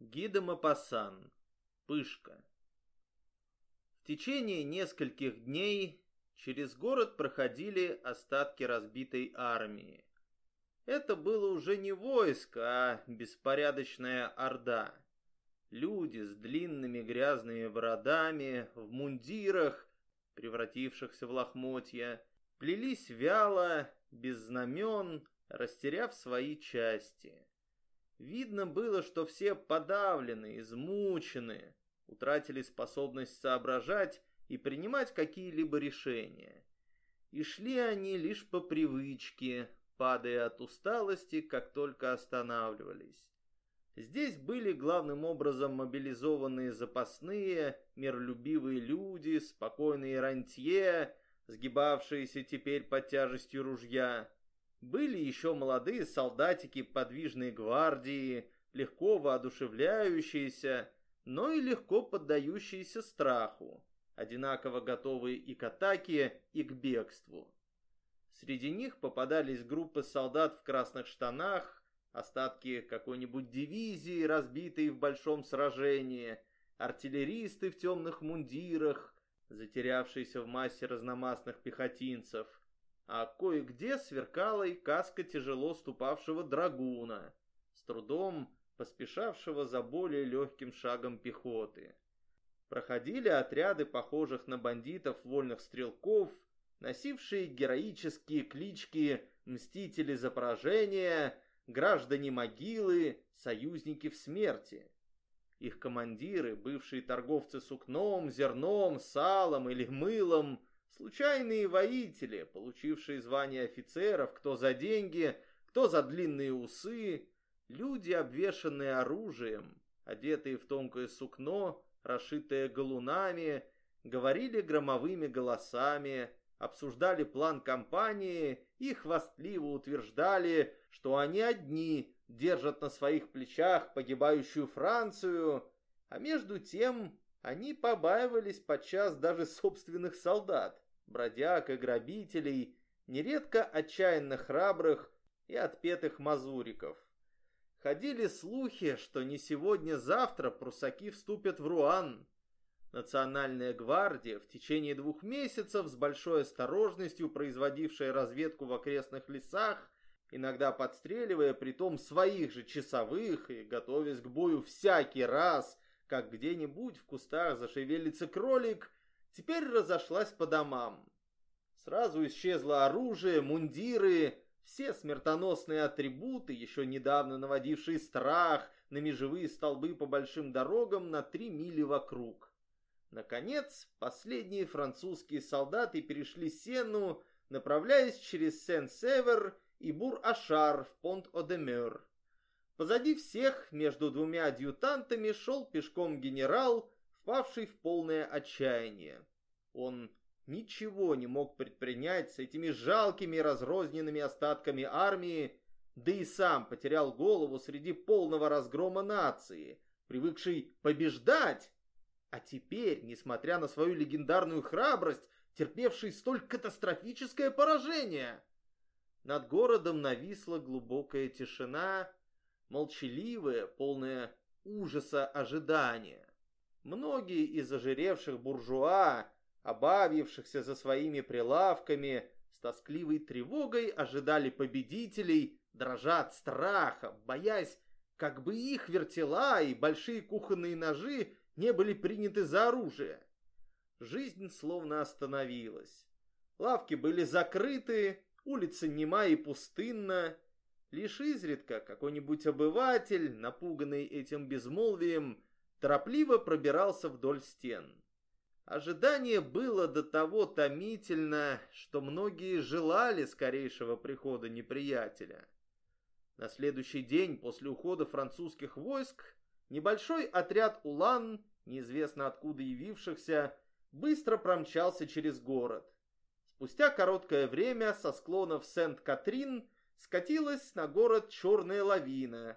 Ги де Мопассан. Пышка. В течение нескольких дней через город проходили остатки разбитой армии. Это было уже не войско, а беспорядочная орда. Люди с длинными грязными бородами, в мундирах, превратившихся в лохмотья, плелись вяло, без знамен, растеряв свои части. Видно было, что все подавлены, измучены, утратили способность соображать и принимать какие-либо решения. И шли они лишь по привычке, падая от усталости, как только останавливались. Здесь были главным образом мобилизованные запасные, миролюбивые люди, спокойные рантье, сгибавшиеся теперь под тяжестью ружья. Были еще молодые солдатики подвижной гвардии, легко воодушевляющиеся, но и легко поддающиеся страху, одинаково готовые и к атаке, и к бегству. Среди них попадались группы солдат в красных штанах, остатки какой-нибудь дивизии, разбитые в большом сражении, артиллеристы в темных мундирах, затерявшиеся в массе разномастных пехотинцев, а кое-где сверкала и каска тяжело ступавшего драгуна, с трудом поспешавшего за более легким шагом пехоты. Проходили отряды похожих на бандитов вольных стрелков, носившие героические клички «Мстители за поражение», «Граждане могилы», «Союзники в смерти». Их командиры, бывшие торговцы сукном, зерном, салом или мылом, случайные воители, получившие звание офицеров, кто за деньги, кто за длинные усы, люди, обвешанные оружием, одетые в тонкое сукно, расшитое галунами, говорили громовыми голосами, обсуждали план кампании и хвастливо утверждали, что они одни держат на своих плечах погибающую Францию, а между тем они побаивались подчас даже собственных солдат, бродяг и грабителей, нередко отчаянно храбрых и отпетых мазуриков. Ходили слухи, что не сегодня-завтра прусаки вступят в Руан. Национальная гвардия, в течение 2 месяцев с большой осторожностью производившая разведку в окрестных лесах, иногда подстреливая притом своих же часовых и готовясь к бою всякий раз, как где-нибудь в кустах зашевелится кролик, теперь разошлась по домам. Сразу исчезло оружие, мундиры, все смертоносные атрибуты, еще недавно наводившие страх на межевые столбы по большим дорогам на 3 мили вокруг. Наконец, последние французские солдаты перешли Сенну, направляясь через Сен-Север и Бур-Ашар в Понт-Одемер. Позади всех, между 2 адъютантами, шел пешком генерал, впавший в полное отчаяние. Он ничего не мог предпринять с этими жалкими разрозненными остатками армии, да и сам потерял голову среди полного разгрома нации, привыкшей побеждать, а теперь, несмотря на свою легендарную храбрость, терпевший столь катастрофическое поражение. Над городом нависла глубокая тишина, молчаливая, полная ужаса ожидания. Многие из ожиревших буржуа, обавившихся за своими прилавками, с тоскливой тревогой ожидали победителей, дрожа от страха, боясь, как бы их вертела и большие кухонные ножи не были приняты за оружие. Жизнь словно остановилась. Лавки были закрыты, улица нема и пустынна. Лишь изредка какой-нибудь обыватель, напуганный этим безмолвием, торопливо пробирался вдоль стен. Ожидание было до того томительно, что многие желали скорейшего прихода неприятеля. На следующий день после ухода французских войск небольшой отряд улан, неизвестно откуда явившихся, быстро промчался через город. Спустя короткое время со склонов Сент-Катрин скатилась на город черная лавина,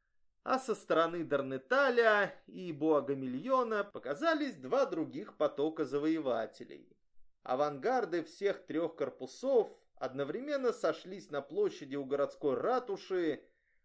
а со стороны Дарнеталя и Буагамильона показались 2 других потока завоевателей. Авангарды всех 3 корпусов одновременно сошлись на площади у городской ратуши,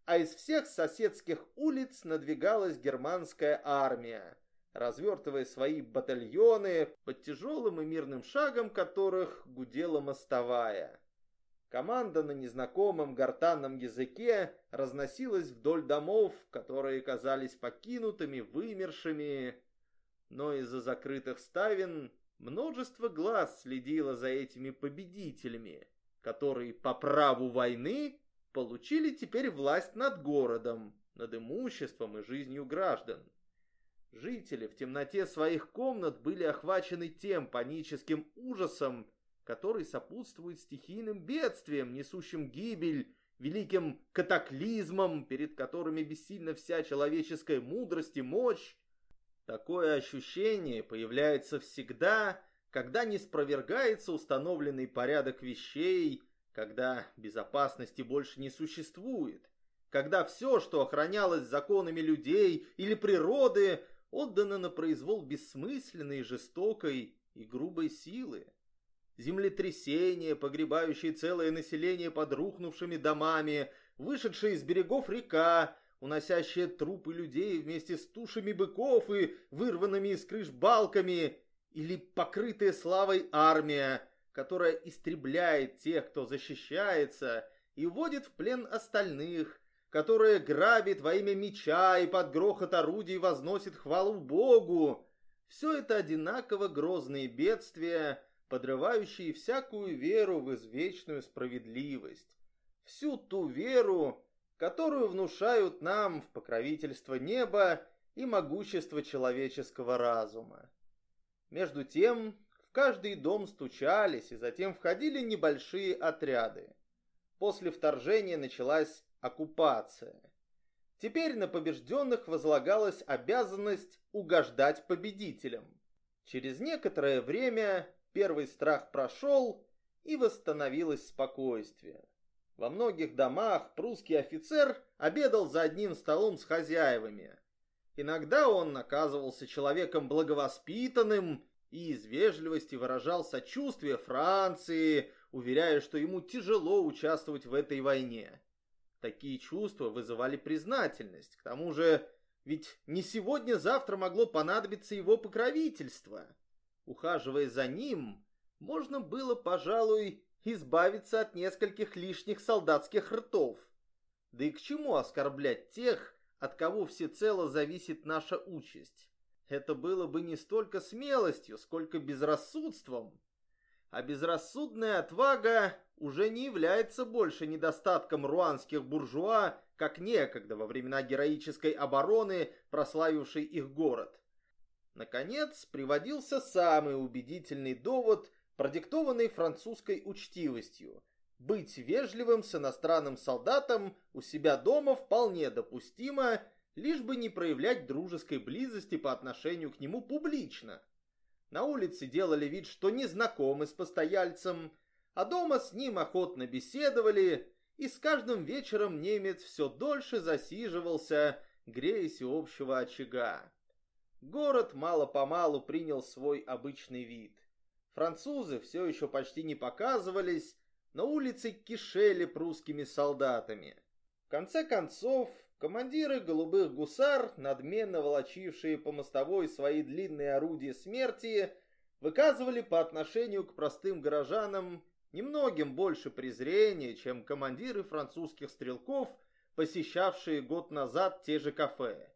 а из всех соседских улиц надвигалась германская армия, развертывая свои батальоны под тяжелым и мирным шагом которых гудела мостовая. Команда на незнакомом гортанном языке разносилась вдоль домов, которые казались покинутыми, вымершими, но из-за закрытых ставен множество глаз следило за этими победителями, которые по праву войны получили теперь власть над городом, над имуществом и жизнью граждан. Жители в темноте своих комнат были охвачены тем паническим ужасом, который сопутствует стихийным бедствиям, несущим гибель, великим катаклизмам, перед которыми бессильна вся человеческая мудрость и мощь. Такое ощущение появляется всегда, когда не спровергается установленный порядок вещей, когда безопасности больше не существует, когда все, что охранялось законами людей или природы, отдано на произвол бессмысленной, жестокой и грубой силы. Землетрясения, погребающие целое население под рухнувшими домами, вышедшая из берегов река, уносящая трупы людей вместе с тушами быков и вырванными из крыш балками, или покрытая славой армия, которая истребляет тех, кто защищается, и вводит в плен остальных, которая грабит во имя меча и под грохот орудий возносит хвалу Богу. Все это одинаково грозные бедствия, подрывающие всякую веру в извечную справедливость. Всю ту веру, которую внушают нам в покровительство неба и могущество человеческого разума. Между тем, в каждый дом стучались и затем входили небольшие отряды. После вторжения началась оккупация. Теперь на побежденных возлагалась обязанность угождать победителям. Через некоторое время первый страх прошел, и восстановилось спокойствие. Во многих домах прусский офицер обедал за одним столом с хозяевами. Иногда он оказывался человеком благовоспитанным и из вежливости выражал сочувствие Франции, уверяя, что ему тяжело участвовать в этой войне. Такие чувства вызывали признательность. К тому же, ведь не сегодня-завтра могло понадобиться его покровительство. Ухаживая за ним, можно было, пожалуй, избавиться от нескольких лишних солдатских ртов. Да и к чему оскорблять тех, от кого всецело зависит наша участь? Это было бы не столько смелостью, сколько безрассудством. А безрассудная отвага уже не является больше недостатком руанских буржуа, как некогда во времена героической обороны, прославившей их город. Наконец, приводился самый убедительный довод, продиктованный французской учтивостью. Быть вежливым с иностранным солдатом у себя дома вполне допустимо, лишь бы не проявлять дружеской близости по отношению к нему публично. На улице делали вид, что не знакомы с постояльцем, а дома с ним охотно беседовали, и с каждым вечером немец все дольше засиживался, греясь у общего очага. Город мало-помалу принял свой обычный вид. Французы все еще почти не показывались, но улицы кишели прусскими солдатами. В конце концов, командиры голубых гусар, надменно волочившие по мостовой свои длинные орудия смерти, выказывали по отношению к простым горожанам немногим больше презрения, чем командиры французских стрелков, посещавшие год назад те же кафе.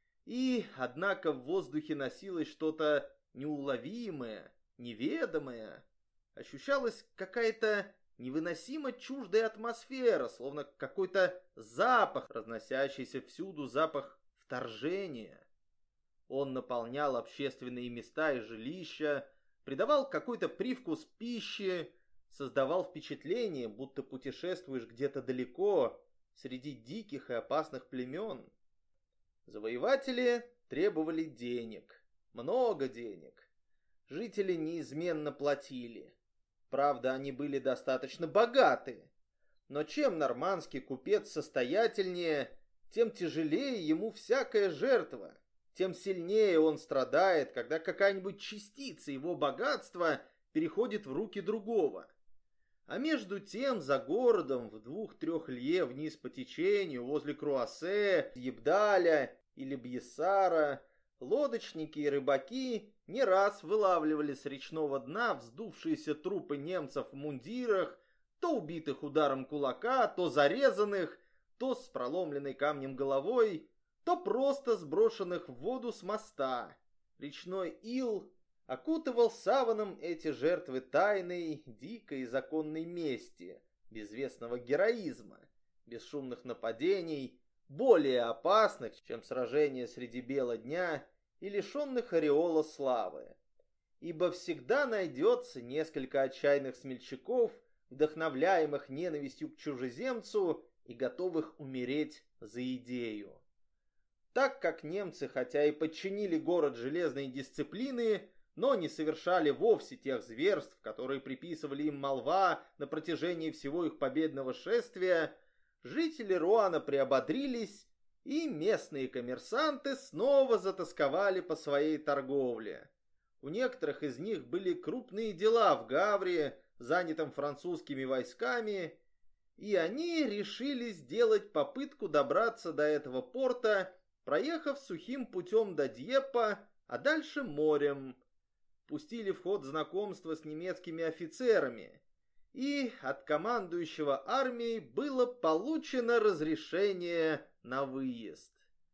И, однако, в воздухе носилось что-то неуловимое, неведомое. Ощущалась какая-то невыносимо чуждая атмосфера, словно какой-то запах, разносящийся всюду, запах вторжения. Он наполнял общественные места и жилища, придавал какой-то привкус пищи, создавал впечатление, будто путешествуешь где-то далеко, среди диких и опасных племен. Завоеватели требовали денег, много денег. Жители неизменно платили. Правда, они были достаточно богаты. Но чем нормандский купец состоятельнее, тем тяжелее ему всякая жертва, тем сильнее он страдает, когда какая-нибудь частица его богатства переходит в руки другого. А между тем за городом в 2-3 лье вниз по течению, возле Круассе, Ебдаля или Бьессара, лодочники и рыбаки не раз вылавливали с речного дна вздувшиеся трупы немцев в мундирах, то убитых ударом кулака, то зарезанных, то с проломленной камнем головой, то просто сброшенных в воду с моста. Речной ил окутывал саваном эти жертвы тайной, дикой и законной мести, безвестного героизма, бесшумных нападений, более опасных, чем сражения среди бела дня и лишенных ореола славы. Ибо всегда найдется несколько отчаянных смельчаков, вдохновляемых ненавистью к чужеземцу и готовых умереть за идею. Так как немцы, хотя и подчинили город железной дисциплины, но не совершали вовсе тех зверств, которые приписывали им молва на протяжении всего их победного шествия, жители Руана приободрились, и местные коммерсанты снова затосковали по своей торговле. У некоторых из них были крупные дела в Гавре, занятом французскими войсками, и они решили сделать попытку добраться до этого порта, проехав сухим путем до Дьеппа, а дальше морем. Пустили в ход знакомство с немецкими офицерами, и от командующего армией было получено разрешение на выезд.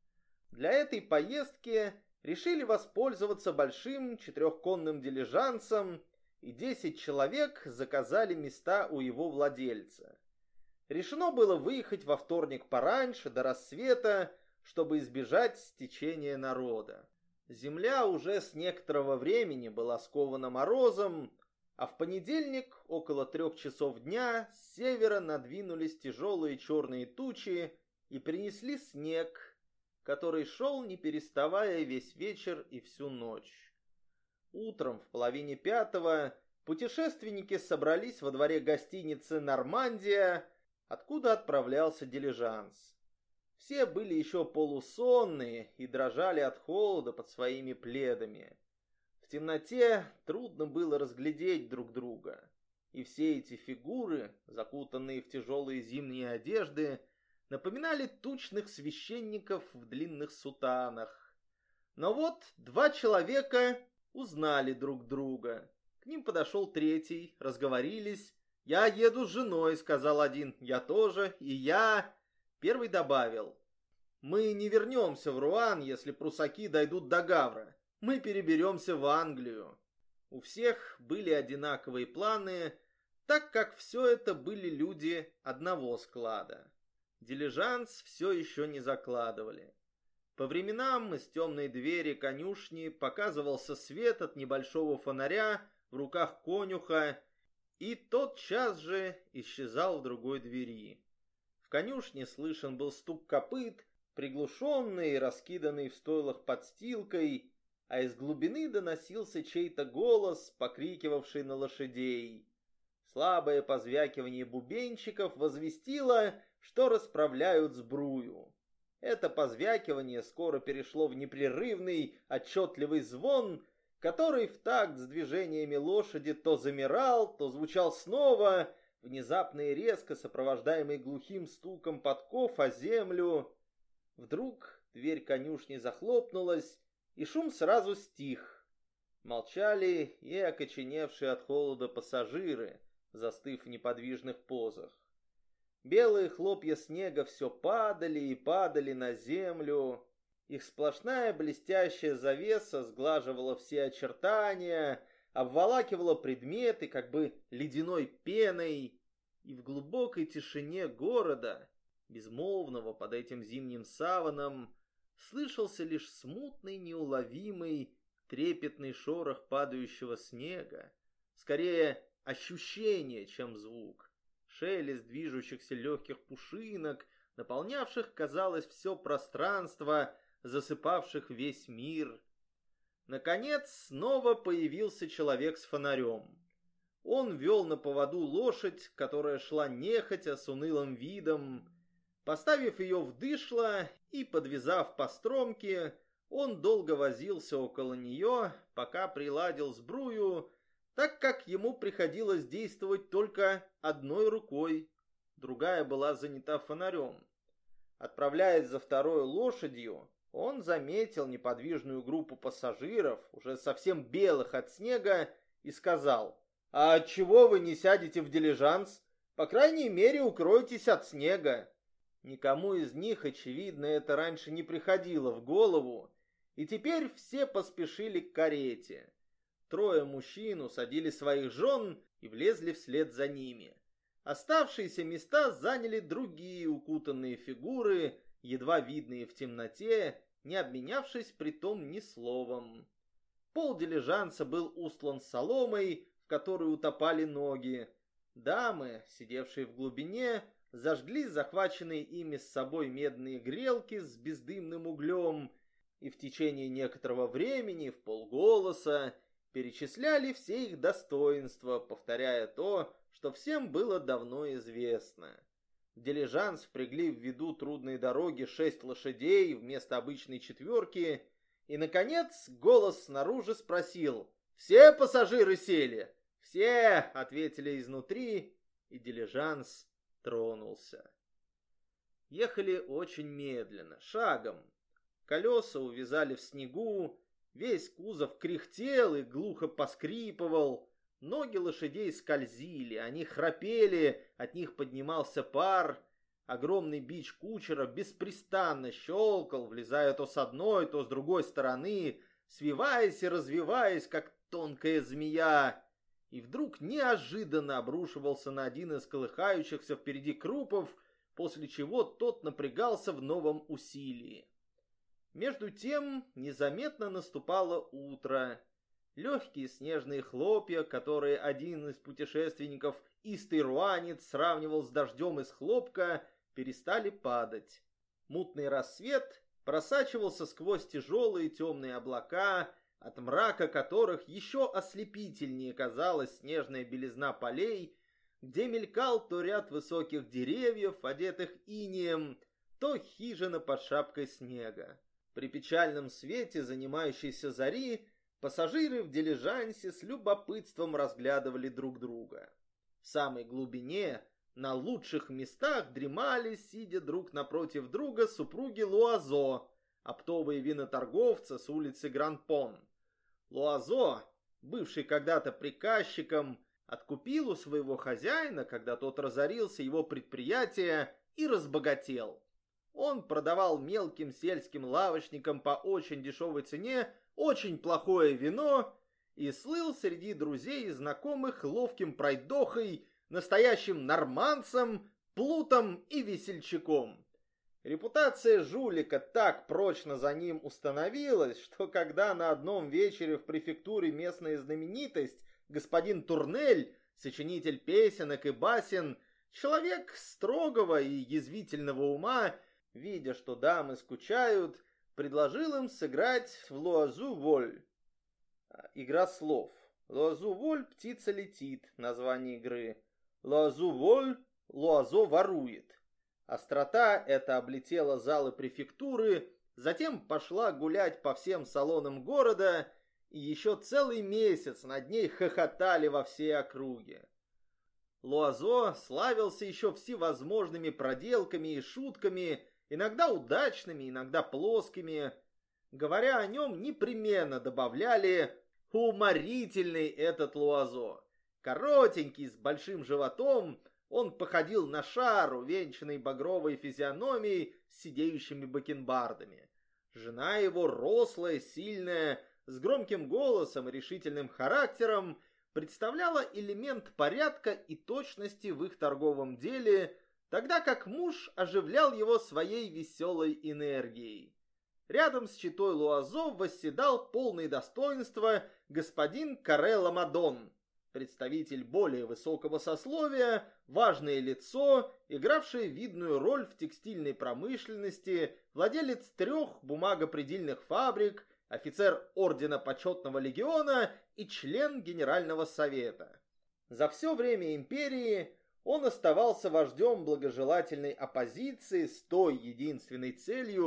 Для этой поездки решили воспользоваться большим 4-конным дилижансом, и 10 человек заказали места у его владельца. Решено было выехать во вторник пораньше, до рассвета, чтобы избежать стечения народа. Земля уже с некоторого времени была скована морозом, а в понедельник около 3 часов дня с севера надвинулись тяжелые черные тучи и принесли снег, который шел не переставая весь вечер и всю ночь. Утром в половине 5 путешественники собрались во дворе гостиницы «Нормандия», откуда отправлялся дилижанс. Все были еще полусонные и дрожали от холода под своими пледами. В темноте трудно было разглядеть друг друга, и все эти фигуры, закутанные в тяжелые зимние одежды, напоминали тучных священников в длинных сутанах. Но вот 2 человека узнали друг друга. К ним подошел третий, разговорились. «Я еду с женой», — сказал один. «Я тоже, и я...» Первый добавил: «Мы не вернемся в Руан, если прусаки дойдут до Гавра. Мы переберемся в Англию». У всех были одинаковые планы, так как все это были люди одного склада. Дилижанс все еще не закладывали. По временам из темной двери конюшни показывался свет от небольшого фонаря в руках конюха, и тотчас же исчезал в другой двери. В конюшне слышен был стук копыт, приглушенный и раскиданный в стойлах подстилкой, а из глубины доносился чей-то голос, покрикивавший на лошадей. Слабое позвякивание бубенчиков возвестило, что расправляют сбрую. Это позвякивание скоро перешло в непрерывный, отчетливый звон, который в такт с движениями лошади то замирал, то звучал снова, внезапно и резко сопровождаемый глухим стуком подков о землю. Вдруг дверь конюшни захлопнулась, и шум сразу стих. Молчали и окоченевшие от холода пассажиры, застыв в неподвижных позах. Белые хлопья снега все падали и падали на землю. Их сплошная блестящая завеса сглаживала все очертания, обволакивала предметы как бы ледяной пеной, и в глубокой тишине города, безмолвного под этим зимним саваном, слышался лишь смутный, неуловимый, трепетный шорох падающего снега, скорее ощущение, чем звук, шелест движущихся легких пушинок, наполнявших, казалось, все пространство, засыпавших весь мир. Наконец, снова появился человек с фонарем. Он вел на поводу лошадь, которая шла нехотя с унылым видом. Поставив ее в дышло и подвязав по стромке, он долго возился около нее, пока приладил сбрую, так как ему приходилось действовать только одной рукой, другая была занята фонарем. Отправляясь за второй лошадью, он заметил неподвижную группу пассажиров, уже совсем белых от снега, и сказал: «А отчего вы не сядете в дилижанс? По крайней мере, укройтесь от снега». Никому из них, очевидно, это раньше не приходило в голову, и теперь все поспешили к карете. Трое мужчин усадили своих жен и влезли вслед за ними. Оставшиеся места заняли другие укутанные фигуры, едва видные в темноте, не обменявшись притом ни словом. Пол дилижанса был устлан соломой, в которой утопали ноги. Дамы, сидевшие в глубине, зажгли захваченные ими с собой медные грелки с бездымным углем и в течение некоторого времени вполголоса перечисляли все их достоинства, повторяя то, что всем было давно известно. В дилижанс впрягли ввиду трудной дороги 6 лошадей вместо обычной 4, и, наконец, голос снаружи спросил: «Все пассажиры сели?» «Все!» — ответили изнутри, и дилижанс тронулся. Ехали очень медленно, шагом. Колеса увязали в снегу, весь кузов кряхтел и глухо поскрипывал, ноги лошадей скользили, они храпели, от них поднимался пар. Огромный бич кучера беспрестанно щелкал, влезая то с одной, то с другой стороны, свиваясь и развиваясь, как тонкая змея. И вдруг неожиданно обрушивался на один из колыхающихся впереди крупов, после чего тот напрягался в новом усилии. Между тем незаметно наступало утро. Легкие снежные хлопья, которые один из путешественников, истый руанец, сравнивал с дождем из хлопка, перестали падать. Мутный рассвет просачивался сквозь тяжелые темные облака, от мрака которых еще ослепительнее казалась снежная белизна полей, где мелькал то ряд высоких деревьев, одетых инеем, то хижина под шапкой снега. При печальном свете занимающейся зари пассажиры в дилижансе с любопытством разглядывали друг друга. В самой глубине, на лучших местах, дремали, сидя друг напротив друга, супруги Луазо, оптовые виноторговцы с улицы Гран-Пон. Луазо, бывший когда-то приказчиком, откупил у своего хозяина, когда тот разорился, его предприятие и разбогател. Он продавал мелким сельским лавочникам по очень дешевой цене очень плохое вино и слыл среди друзей и знакомых ловким пройдохой, настоящим норманцем, плутом и весельчаком. Репутация жулика так прочно за ним установилась, что когда на одном вечере в префектуре местная знаменитость, господин Турнель, сочинитель песенок и басен, человек строгого и язвительного ума, видя, что дамы скучают, предложил им сыграть в Луазу-Воль. Игра слов. Луазу-Воль — птица летит, название игры. Луазу-Воль — Луазо ворует. Острота эта облетела залы префектуры, затем пошла гулять по всем салонам города, и еще целый месяц над ней хохотали во всей округе. Луазо славился еще всевозможными проделками и шутками, иногда удачными, иногда плоскими. Говоря о нем, непременно добавляли: «Уморительный этот Луазо». Коротенький, с большим животом, он походил на шар, увенчанный багровой физиономией с сидеющими бакенбардами. Жена его, рослая, сильная, с громким голосом и решительным характером, представляла элемент порядка и точности в их торговом деле, тогда как муж оживлял его своей веселой энергией. Рядом с четой Луазо восседал полный достоинства господин Каре Ламадон, представитель более высокого сословия, важное лицо, игравшее видную роль в текстильной промышленности, владелец 3 бумагопредельных фабрик, офицер ордена почетного легиона и член Генерального совета. За все время империи он оставался вождем благожелательной оппозиции с той единственной целью,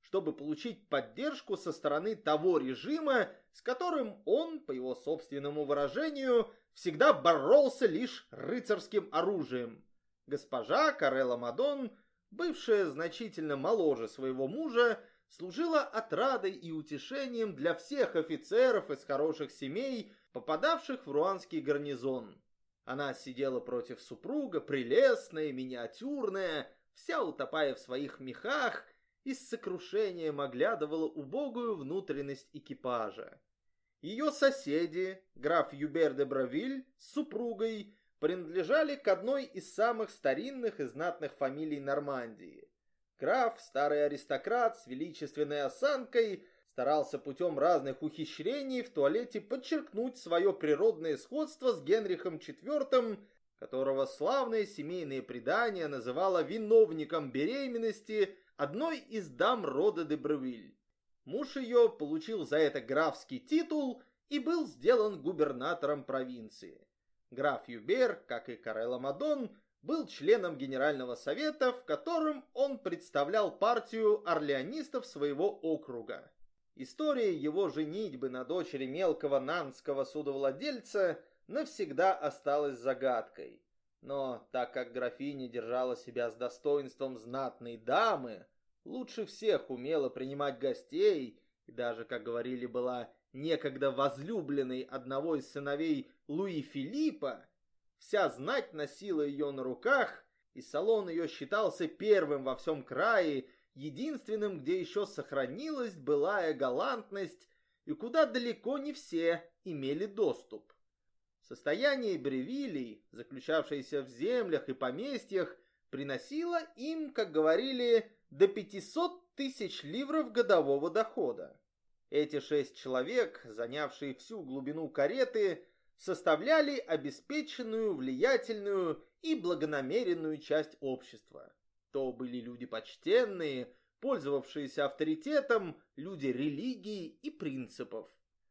чтобы получить поддержку со стороны того режима, с которым он, по его собственному выражению, всегда боролся лишь рыцарским оружием. Госпожа Карелла Мадон, бывшая значительно моложе своего мужа, служила отрадой и утешением для всех офицеров из хороших семей, попадавших в руанский гарнизон. Она сидела против супруга, прелестная, миниатюрная, вся утопая в своих мехах, и с сокрушением оглядывала убогую внутренность экипажа. Ее соседи, граф Юбер де Бравиль с супругой, принадлежали к одной из самых старинных и знатных фамилий Нормандии. Граф, старый аристократ с величественной осанкой, старался путем разных ухищрений в туалете подчеркнуть свое природное сходство с Генрихом IV, которого славное семейное предание называло виновником беременности одной из дам рода де Бревиль. Муж ее получил за это графский титул и был сделан губернатором провинции. Граф Юбер, как и Карелла Мадон, был членом Генерального совета, в котором он представлял партию орлеонистов своего округа. История его женитьбы на дочери мелкого нанского судовладельца навсегда осталась загадкой. Но так как графиня держала себя с достоинством знатной дамы, лучше всех умела принимать гостей и даже, как говорили, была некогда возлюбленной одного из сыновей Луи Филиппа, вся знать носила ее на руках, и салон ее считался первым во всем крае, единственным, где еще сохранилась былая галантность и куда далеко не все имели доступ. Состояние Бревилей, заключавшееся в землях и поместьях, приносило им, как говорили, до 500 тысяч ливров годового дохода. Эти 6 человек, занявшие всю глубину кареты, составляли обеспеченную, влиятельную и благонамеренную часть общества. То были люди почтенные, пользовавшиеся авторитетом, люди религии и принципов.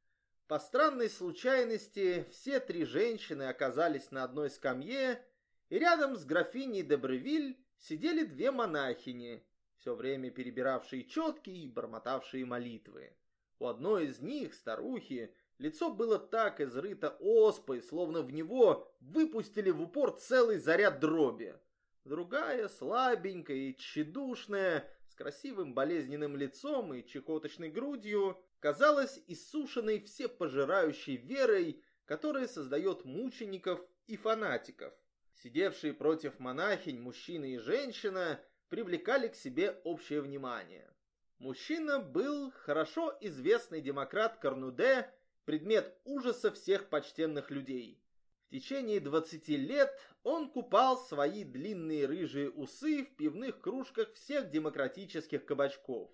По странной случайности все 3 женщины оказались на одной скамье, и рядом с графиней де Бревиль сидели 2 монахини, все время перебиравшие четки и бормотавшие молитвы. У одной из них, старухи, лицо было так изрыто оспой, словно в него выпустили в упор целый заряд дроби. Другая, слабенькая и тщедушная, с красивым болезненным лицом и чехоточной грудью, казалась иссушенной всепожирающей верой, которая создает мучеников и фанатиков. Сидевшие против монахинь мужчина и женщина привлекали к себе общее внимание. Мужчина был хорошо известный демократ Корнуде, предмет ужаса всех почтенных людей. В течение 20 лет он купал свои длинные рыжие усы в пивных кружках всех демократических кабачков.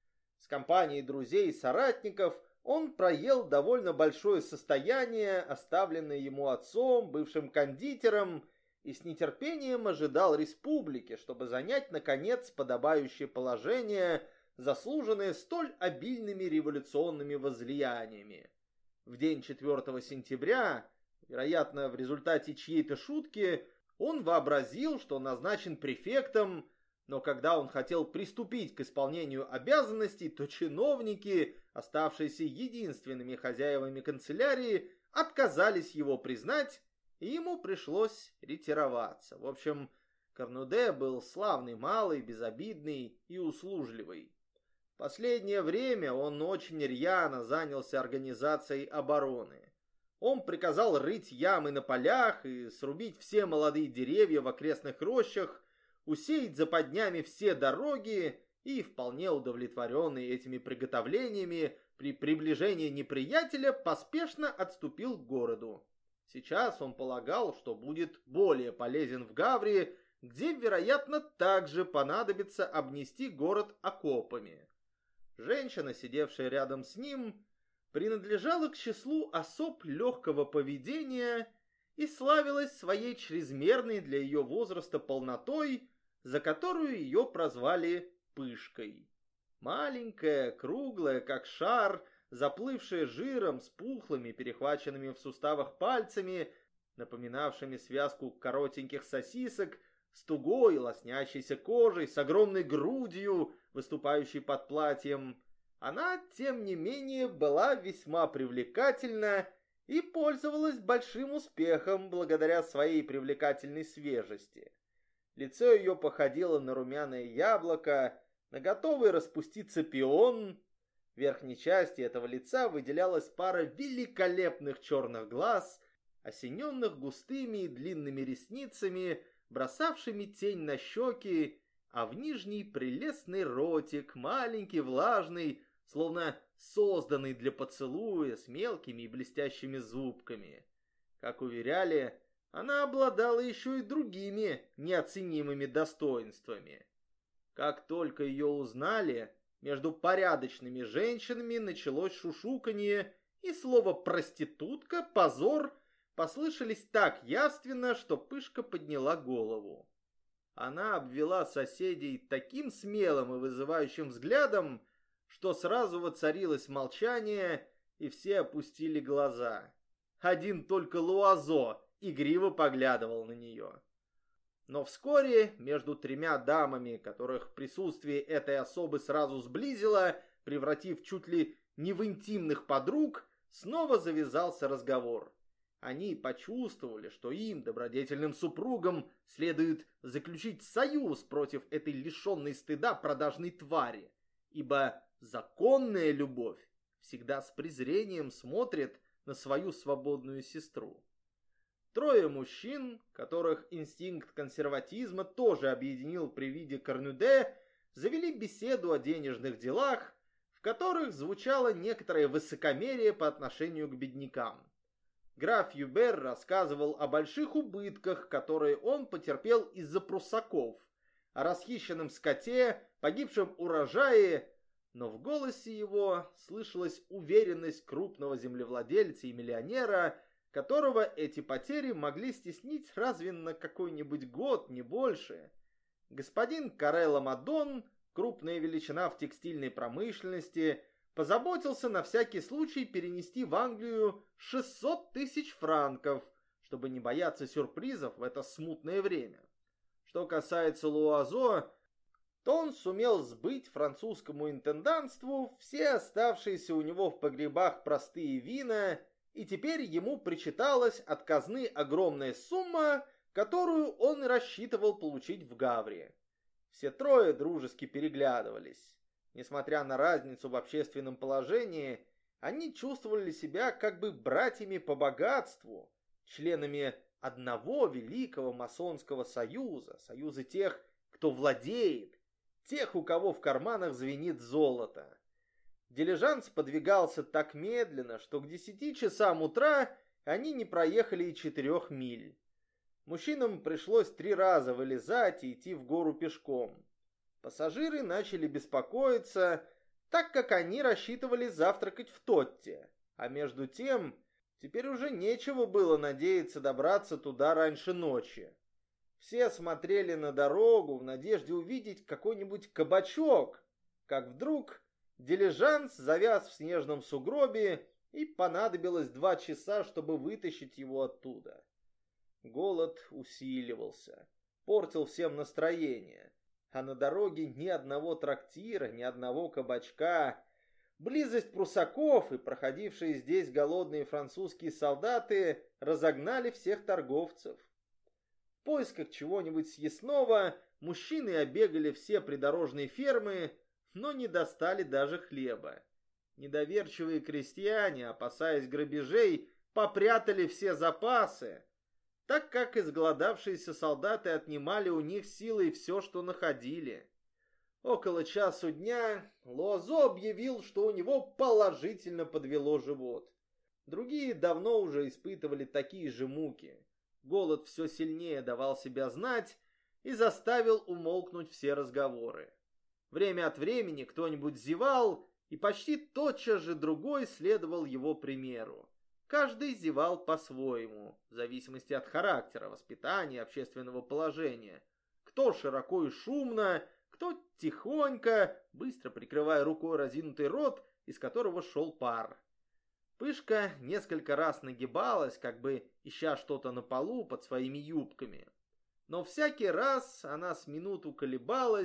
С компанией друзей и соратников он проел довольно большое состояние, оставленное ему отцом, бывшим кондитером, и с нетерпением ожидал республики, чтобы занять, наконец, подобающее положение, заслуженное столь обильными революционными возлияниями. В день 4 сентября, вероятно, в результате чьей-то шутки, он вообразил, что назначен префектом, но когда он хотел приступить к исполнению обязанностей, то чиновники, оставшиеся единственными хозяевами канцелярии, отказались его признать, и ему пришлось ретироваться. В общем, Корнуде был славный малый, безобидный и услужливый. В последнее время он очень рьяно занялся организацией обороны. Он приказал рыть ямы на полях и срубить все молодые деревья в окрестных рощах, усеять западнями все дороги и, вполне удовлетворенный этими приготовлениями, при приближении неприятеля поспешно отступил к городу. Сейчас он полагал, что будет более полезен в Гаврии, где, вероятно, также понадобится обнести город окопами. Женщина, сидевшая рядом с ним, принадлежала к числу особ легкого поведения и славилась своей чрезмерной для ее возраста полнотой, за которую ее прозвали Пышкой. Маленькая, круглая, как шар, заплывшая жиром, с пухлыми, перехваченными в суставах пальцами, напоминавшими связку коротеньких сосисок, с тугой, лоснящейся кожей, с огромной грудью, выступающей под платьем, она, тем не менее, была весьма привлекательна и пользовалась большим успехом благодаря своей привлекательной свежести. Лицо ее походило на румяное яблоко, на готовый распуститься пион. В верхней части этого лица выделялась пара великолепных черных глаз, осененных густыми и длинными ресницами, бросавшими тень на щеки, а в нижний прелестный ротик, маленький, влажный, словно созданный для поцелуя, с мелкими и блестящими зубками. Как уверяли, она обладала еще и другими неоценимыми достоинствами. Как только ее узнали, между порядочными женщинами началось шушуканье, и слово «проститутка», «позор» послышались так явственно, что Пышка подняла голову. Она обвела соседей таким смелым и вызывающим взглядом, что сразу воцарилось молчание, и все опустили глаза. Один только Луазо игриво поглядывал на нее. Но вскоре между тремя дамами, которых присутствие этой особы сразу сблизило, превратив чуть ли не в интимных подруг, снова завязался разговор. Они почувствовали, что им, добродетельным супругам, следует заключить союз против этой лишенной стыда продажной твари, ибо законная любовь всегда с презрением смотрит на свою свободную сестру. Трое мужчин, которых инстинкт консерватизма тоже объединил при виде Корнюде, завели беседу о денежных делах, в которых звучало некоторое высокомерие по отношению к беднякам. Граф Юбер рассказывал о больших убытках, которые он потерпел из-за пруссаков, о расхищенном скоте, погибшем урожае, но в голосе его слышалась уверенность крупного землевладельца и миллионера, которого эти потери могли стеснить разве на какой-нибудь год, не больше. Господин Карелло Мадон, крупная величина в текстильной промышленности, позаботился на всякий случай перенести в Англию 600 тысяч франков, чтобы не бояться сюрпризов в это смутное время. Что касается Луазо, то он сумел сбыть французскому интендантству все оставшиеся у него в погребах простые вина, и теперь ему причиталась от казны огромная сумма, которую он рассчитывал получить в Гавре. Все трое дружески переглядывались. Несмотря на разницу в общественном положении, они чувствовали себя как бы братьями по богатству, членами одного великого масонского союза, союза тех, кто владеет, тех, у кого в карманах звенит золото. Дилижанс подвигался так медленно, что к 10 часам утра они не проехали и 4 миль. Мужчинам пришлось 3 раза вылезать и идти в гору пешком. Пассажиры начали беспокоиться, так как они рассчитывали завтракать в Тотте, а между тем теперь уже нечего было надеяться добраться туда раньше ночи. Все смотрели на дорогу в надежде увидеть какой-нибудь кабачок, как вдруг дилижанс завяз в снежном сугробе, и понадобилось 2 часа, чтобы вытащить его оттуда. Голод усиливался, портил всем настроение, а на дороге ни одного трактира, ни одного кабачка. Близость прусаков и проходившие здесь голодные французские солдаты разогнали всех торговцев. В поисках чего-нибудь съестного мужчины обегали все придорожные фермы, но не достали даже хлеба. Недоверчивые крестьяне, опасаясь грабежей, попрятали все запасы, так как изголодавшиеся солдаты отнимали у них силой все, что находили. Около часу дня Луазо объявил, что у него положительно подвело живот. Другие давно уже испытывали такие же муки. Голод все сильнее давал себя знать и заставил умолкнуть все разговоры. Время от времени кто-нибудь зевал, и почти тотчас же другой следовал его примеру. Каждый зевал по-своему, в зависимости от характера, воспитания, общественного положения. Кто широко и шумно, кто тихонько, быстро прикрывая рукой разинутый рот, из которого шел пар. Пышка несколько раз нагибалась, как бы ища что-то на полу под своими юбками. Но всякий раз она с минуту колебалась,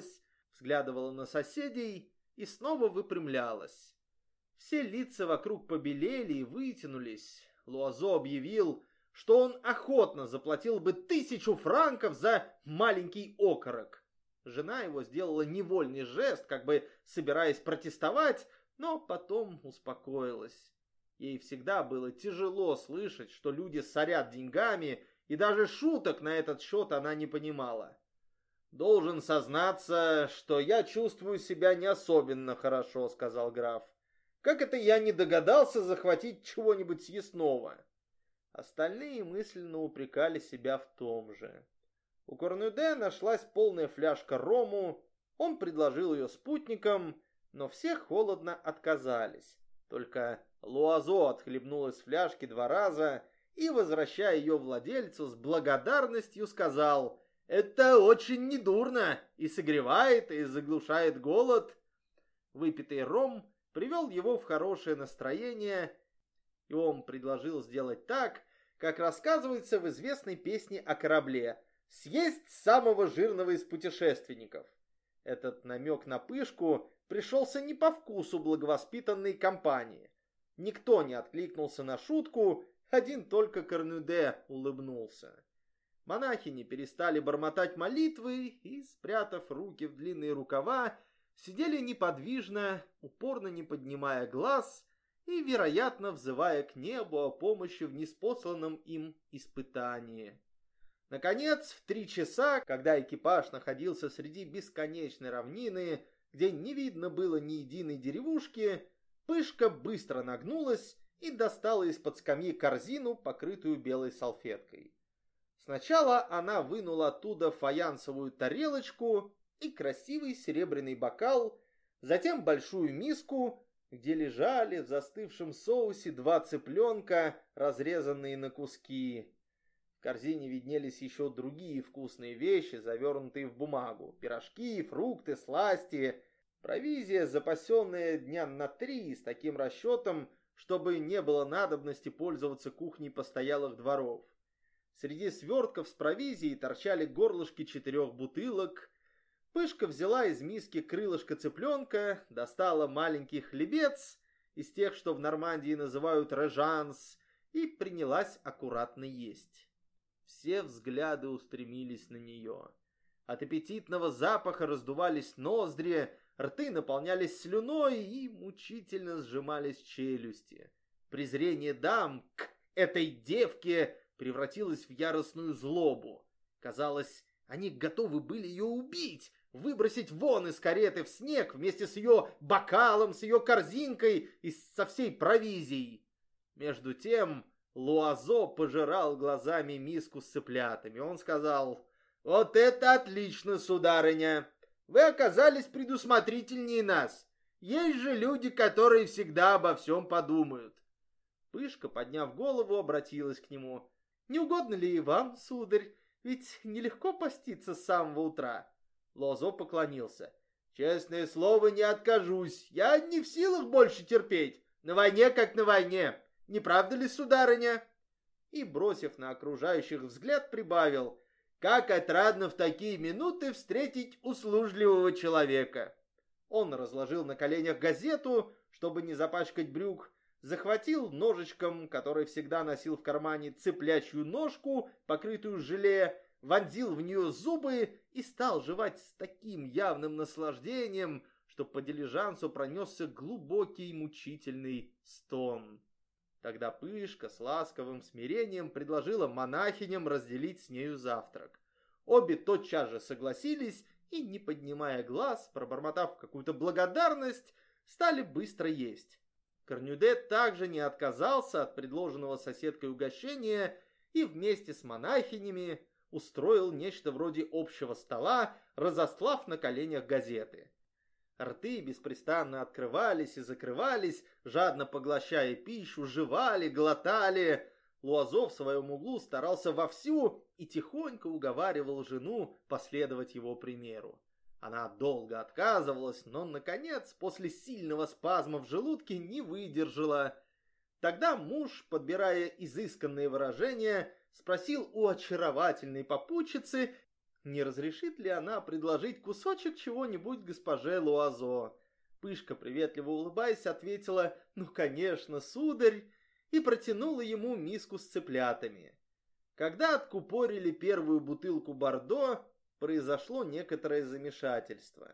взглядывала на соседей и снова выпрямлялась. Все лица вокруг побелели и вытянулись. Луазо объявил, что он охотно заплатил бы 1000 франков за маленький окорок. Жена его сделала невольный жест, как бы собираясь протестовать, но потом успокоилась. Ей всегда было тяжело слышать, что люди сорят деньгами, и даже шуток на этот счет она не понимала. «Должен сознаться, что я чувствую себя не особенно хорошо», — сказал граф. «Как это я не догадался захватить чего-нибудь съестного?» Остальные мысленно упрекали себя в том же. У Корнуде нашлась полная фляжка рому, он предложил ее спутникам, но все холодно отказались. Только Луазо отхлебнул из фляжки 2 раза и, возвращая ее владельцу, с благодарностью сказал: «Это очень недурно и согревает, и заглушает голод». Выпитый ром привел его в хорошее настроение, и он предложил сделать так, как рассказывается в известной песне о корабле: «Съесть самого жирного из путешественников». Этот намек на пышку пришелся не по вкусу благовоспитанной компании. Никто не откликнулся на шутку, один только Корнуде улыбнулся. Монахини перестали бормотать молитвы и, спрятав руки в длинные рукава, сидели неподвижно, упорно не поднимая глаз и, вероятно, взывая к небу о помощи в ниспосланном им испытании. Наконец, в 3 часа, когда экипаж находился среди бесконечной равнины, где не видно было ни единой деревушки, Пышка быстро нагнулась и достала из-под скамьи корзину, покрытую белой салфеткой. Сначала она вынула оттуда фаянсовую тарелочку и красивый серебряный бокал, затем большую миску, где лежали в застывшем соусе 2 цыпленка, разрезанные на куски. В корзине виднелись еще другие вкусные вещи, завернутые в бумагу: пирожки, фрукты, сласти, провизия, запасенная дня на 3, с таким расчетом, чтобы не было надобности пользоваться кухней постоялых дворов. Среди свертков с провизией торчали горлышки 4 бутылок. Пышка взяла из миски крылышко цыпленка, достала маленький хлебец из тех, что в Нормандии называют режанс, и принялась аккуратно есть. Все взгляды устремились на нее. От аппетитного запаха раздувались ноздри, рты наполнялись слюной и мучительно сжимались челюсти. Презрение дам к этой девке превратилось в яростную злобу. Казалось, они готовы были ее убить, выбросить вон из кареты в снег вместе с ее бокалом, с ее корзинкой и со всей провизией. Между тем Луазо пожирал глазами миску с цыплятами. Он сказал: «Вот это отлично, сударыня! Вы оказались предусмотрительнее нас. Есть же люди, которые всегда обо всем подумают». Пышка, подняв голову, обратилась к нему: «Не угодно ли и вам, сударь? Ведь нелегко поститься с самого утра». Луазо поклонился: «Честное слово, не откажусь. Я не в силах больше терпеть. На войне, как на войне. Не правда ли, сударыня?» И, бросив на окружающих взгляд, прибавил: «Как отрадно в такие минуты встретить услужливого человека». Он разложил на коленях газету, чтобы не запачкать брюк, захватил ножичком, который всегда носил в кармане, цыплячью ножку, покрытую желе, вонзил в нее зубы и стал жевать с таким явным наслаждением, что по дилижансу пронесся глубокий мучительный стон. Тогда Пышка с ласковым смирением предложила монахиням разделить с нею завтрак. Обе тотчас же согласились и, не поднимая глаз, пробормотав какую-то благодарность, стали быстро есть. Корнуде также не отказался от предложенного соседкой угощения и вместе с монахинями устроил нечто вроде общего стола, разослав на коленях газеты. Рты беспрестанно открывались и закрывались, жадно поглощая пищу, жевали, глотали. Луазо в своем углу старался вовсю и тихонько уговаривал жену последовать его примеру. Она долго отказывалась, но, наконец, после сильного спазма в желудке не выдержала. Тогда муж, подбирая изысканные выражения, спросил у очаровательной попутчицы, не разрешит ли она предложить кусочек чего-нибудь госпоже Луазо. Пышка, приветливо улыбаясь, ответила: «Ну, конечно, сударь», и протянула ему миску с цыплятами. Когда откупорили первую бутылку бордо, произошло некоторое замешательство.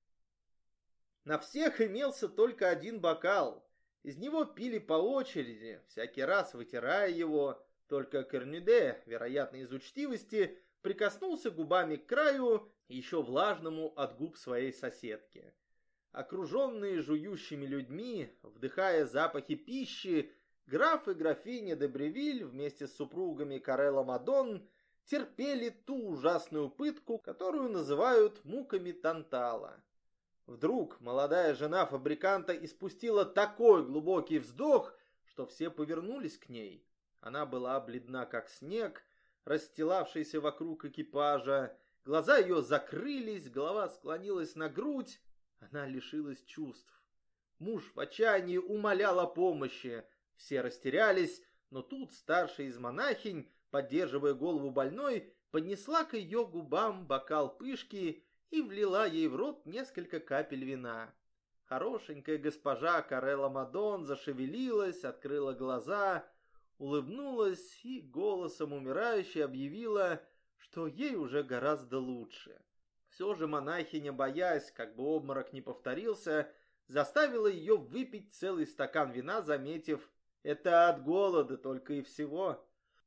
На всех имелся только один бокал. Из него пили по очереди, всякий раз вытирая его. Только Корнюде, вероятно из учтивости, прикоснулся губами к краю, еще влажному от губ своей соседки. Окруженные жующими людьми, вдыхая запахи пищи, граф и графиня де Бревиль вместе с супругами Карелла Мадон терпели ту ужасную пытку, которую называют муками Тантала. Вдруг молодая жена фабриканта испустила такой глубокий вздох, что все повернулись к ней. Она была бледна, как снег, расстилавшийся вокруг экипажа. Глаза ее закрылись, голова склонилась на грудь. Она лишилась чувств. Муж в отчаянии умолял о помощи. Все растерялись, но тут старшая из монахинь, поддерживая голову больной, поднесла к ее губам бокал пышки и влила ей в рот несколько капель вина. Хорошенькая госпожа Карелла Мадон зашевелилась, открыла глаза, улыбнулась и голосом умирающей объявила, что ей уже гораздо лучше. Все же монахиня, боясь, как бы обморок не повторился, заставила ее выпить целый стакан вина, заметив: «Это от голода только и всего».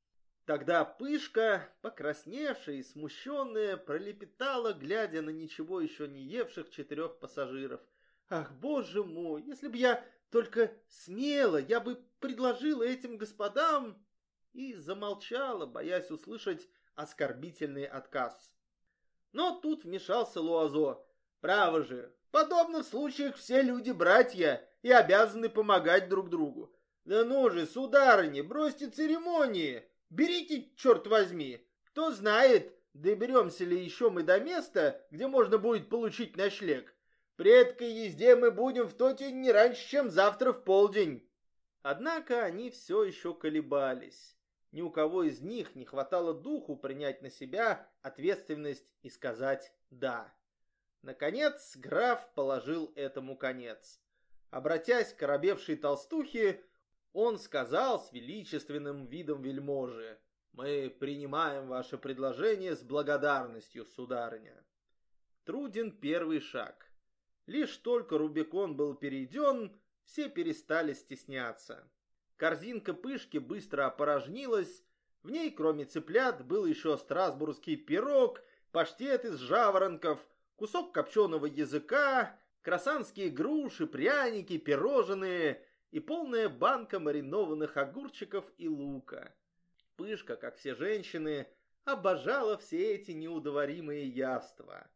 Тогда Пышка, покрасневшая и смущенная, пролепетала, глядя на ничего еще не евших 4 пассажиров: «Ах, боже мой, если бы я только смела, я бы предложила этим господам...» И замолчала, боясь услышать оскорбительный отказ. Но тут вмешался Луазо. «Право же, в подобных случаях все люди братья и обязаны помогать друг другу. Да ну же, сударыня, бросьте церемонии, берите, черт возьми. Кто знает, доберемся ли еще мы до места, где можно будет получить ночлег. При этой езде мы будем в Тотине не раньше, чем завтра в полдень». Однако они все еще колебались. Ни у кого из них не хватало духу принять на себя ответственность и сказать «да». Наконец граф положил этому конец. Обратясь к оробевшей толстухе, он сказал с величественным видом вельможи: «Мы принимаем ваше предложение с благодарностью, сударыня». Труден первый шаг. Лишь только Рубикон был перейден, все перестали стесняться. Корзинка Пышки быстро опорожнилась. В ней, кроме цыплят, был еще страсбургский пирог, паштет из жаворонков, кусок копченого языка, красанские груши, пряники, пирожные и полная банка маринованных огурчиков и лука. Пышка, как все женщины, обожала все эти неудоваримые явства.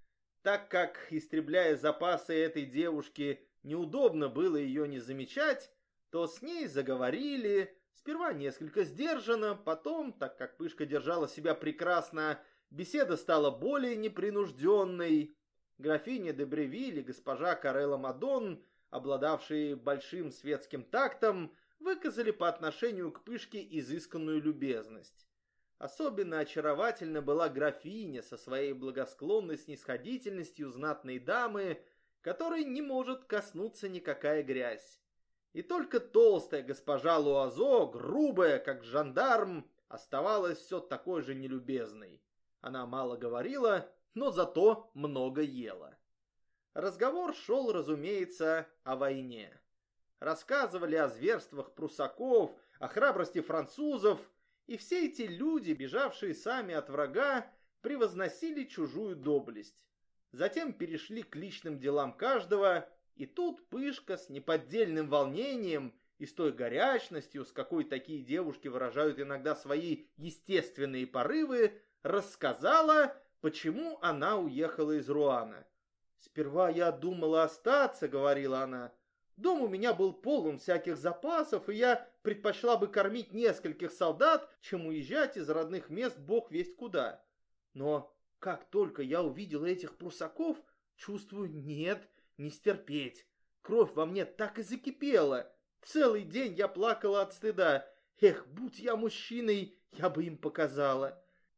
Так как, истребляя запасы этой девушки, неудобно было ее не замечать, то с ней заговорили, сперва несколько сдержанно, потом, так как Пышка держала себя прекрасно, беседа стала более непринужденной. Графиня де Бревиль и госпожа Карелла Мадон, обладавшие большим светским тактом, выказали по отношению к Пышке изысканную любезность. Особенно очаровательна была графиня со своей благосклонной снисходительностью знатной дамы, которой не может коснуться никакая грязь. И только толстая госпожа Луазо, грубая, как жандарм, оставалась все такой же нелюбезной. Она мало говорила, но зато много ела. Разговор шел, разумеется, о войне. Рассказывали о зверствах прусаков, о храбрости французов, и все эти люди, бежавшие сами от врага, превозносили чужую доблесть. Затем перешли к личным делам каждого, и тут Пышка с неподдельным волнением и с той горячностью, с какой такие девушки выражают иногда свои естественные порывы, рассказала, почему она уехала из Руана. «Сперва я думала остаться», — говорила она. «Дом у меня был полон всяких запасов, и я предпочла бы кормить нескольких солдат, чем уезжать из родных мест бог весть куда. Но как только я увидела этих прусаков, чувствую, нет, не стерпеть. Кровь во мне так и закипела. Целый день я плакала от стыда. Эх, будь я мужчиной, я бы им показала.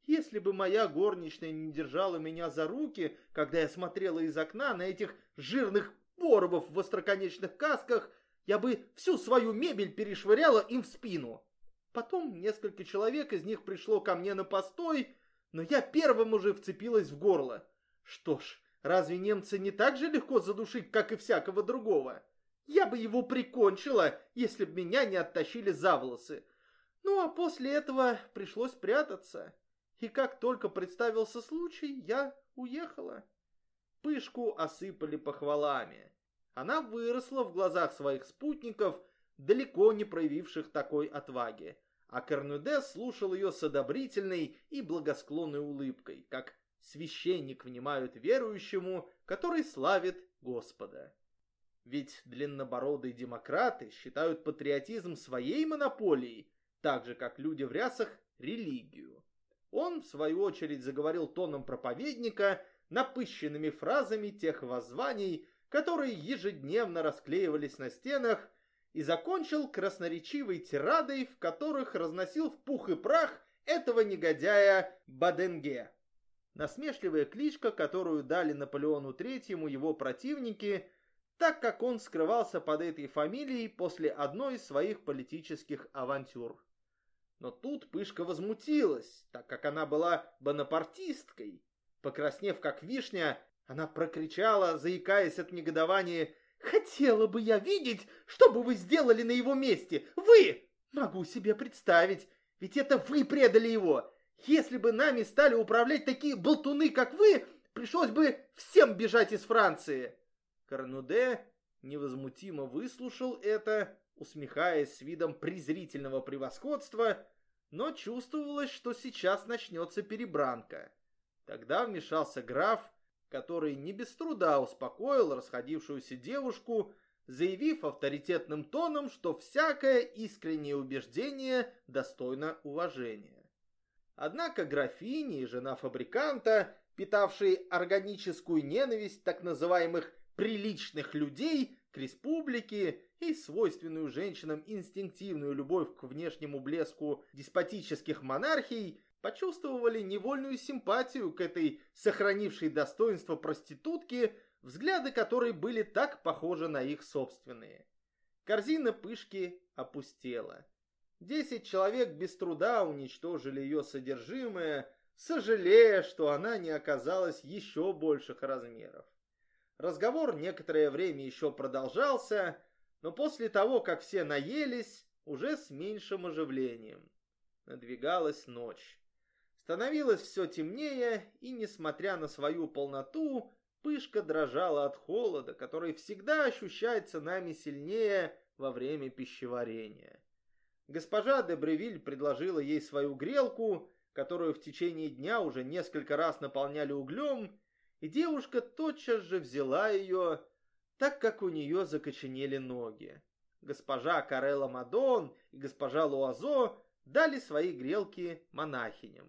Если бы моя горничная не держала меня за руки, когда я смотрела из окна на этих жирных боровов в остроконечных касках, я бы всю свою мебель перешвыряла им в спину. Потом несколько человек из них пришло ко мне на постой, но я первым уже вцепилась в горло. Что ж, разве немца не так же легко задушить, как и всякого другого? Я бы его прикончила, если бы меня не оттащили за волосы. Ну, а после этого пришлось прятаться. И как только представился случай, я уехала. Пышку осыпали похвалами. Она выросла в глазах своих спутников, далеко не проявивших такой отваги. А Корнуде слушал ее с одобрительной и благосклонной улыбкой, как священник внимают верующему, который славит Господа. Ведь длиннобородые демократы считают патриотизм своей монополией, так же, как люди в рясах религию. Он, в свою очередь, заговорил тоном проповедника, напыщенными фразами тех воззваний, которые ежедневно расклеивались на стенах, и закончил красноречивой тирадой, в которых разносил в пух и прах этого негодяя Баденге. Насмешливая кличка, которую дали Наполеону III его противники, так как он скрывался под этой фамилией после одной из своих политических авантюр. Но тут Пышка возмутилась, так как она была бонапартисткой. Покраснев как вишня, она прокричала, заикаясь от негодования: «Хотела бы я видеть, что бы вы сделали на его месте! Вы! Могу себе представить, ведь это вы предали его! Если бы нами стали управлять такие болтуны, как вы, пришлось бы всем бежать из Франции!» Корнуде невозмутимо выслушал это, усмехаясь с видом презрительного превосходства, но чувствовалось, что сейчас начнется перебранка. Тогда вмешался граф, который не без труда успокоил расходившуюся девушку, заявив авторитетным тоном, что всякое искреннее убеждение достойно уважения. Однако графиня и жена фабриканта, питавшие органическую ненависть так называемых приличных людей к республике и свойственную женщинам инстинктивную любовь к внешнему блеску деспотических монархий, почувствовали невольную симпатию к этой сохранившей достоинство проститутке, взгляды которой были так похожи на их собственные. Корзина Пышки опустела. 10 человек без труда уничтожили ее содержимое, сожалея, что она не оказалась еще больших размеров. Разговор некоторое время еще продолжался, но после того, как все наелись, уже с меньшим оживлением. Надвигалась ночь. Становилось все темнее, и, несмотря на свою полноту, Пышка дрожала от холода, который всегда ощущается нами сильнее во время пищеварения. Госпожа де Бревиль предложила ей свою грелку, которую в течение дня уже несколько раз наполняли углем, и девушка тотчас же взяла ее, так как у нее закоченели ноги. Госпожа Карелла Мадон и госпожа Луазо дали свои грелки монахиням.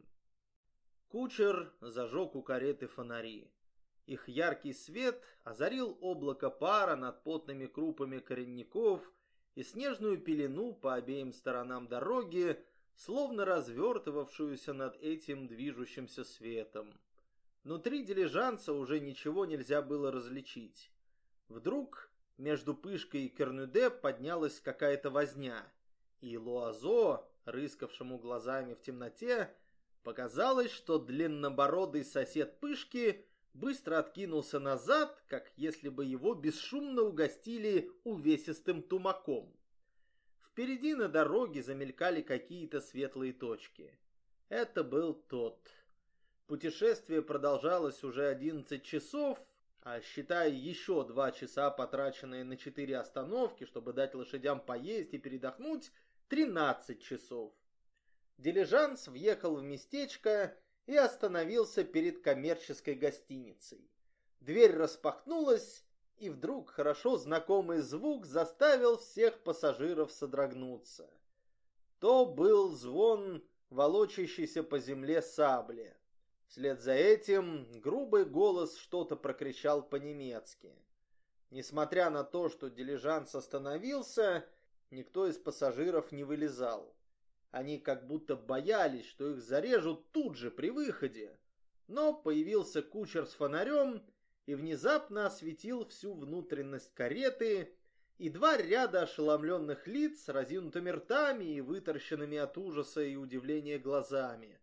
Кучер зажег у кареты фонари. Их яркий свет озарил облако пара над потными крупами коренников и снежную пелену по обеим сторонам дороги, словно развертывавшуюся над этим движущимся светом. Внутри дилижанса уже ничего нельзя было различить. Вдруг между Пышкой и Корнуде поднялась какая-то возня, и Луазо, рыскавшему глазами в темноте, показалось, что длиннобородый сосед Пышки быстро откинулся назад, как если бы его бесшумно угостили увесистым тумаком. Впереди на дороге замелькали какие-то светлые точки. Это был тот. Путешествие продолжалось уже 11 часов, а считая еще 2 часа, потраченные на 4 остановки, чтобы дать лошадям поесть и передохнуть, 13 часов. Дилижанс въехал в местечко и остановился перед коммерческой гостиницей. Дверь распахнулась, и вдруг хорошо знакомый звук заставил всех пассажиров содрогнуться. То был звон волочащейся по земле сабли. Вслед за этим грубый голос что-то прокричал по-немецки. Несмотря на то, что дилижанс остановился, никто из пассажиров не вылезал. Они как будто боялись, что их зарежут тут же при выходе. Но появился кучер с фонарем и внезапно осветил всю внутренность кареты, и два ряда ошеломленных лиц с разинутыми ртами и вытаращенными от ужаса и удивления глазами.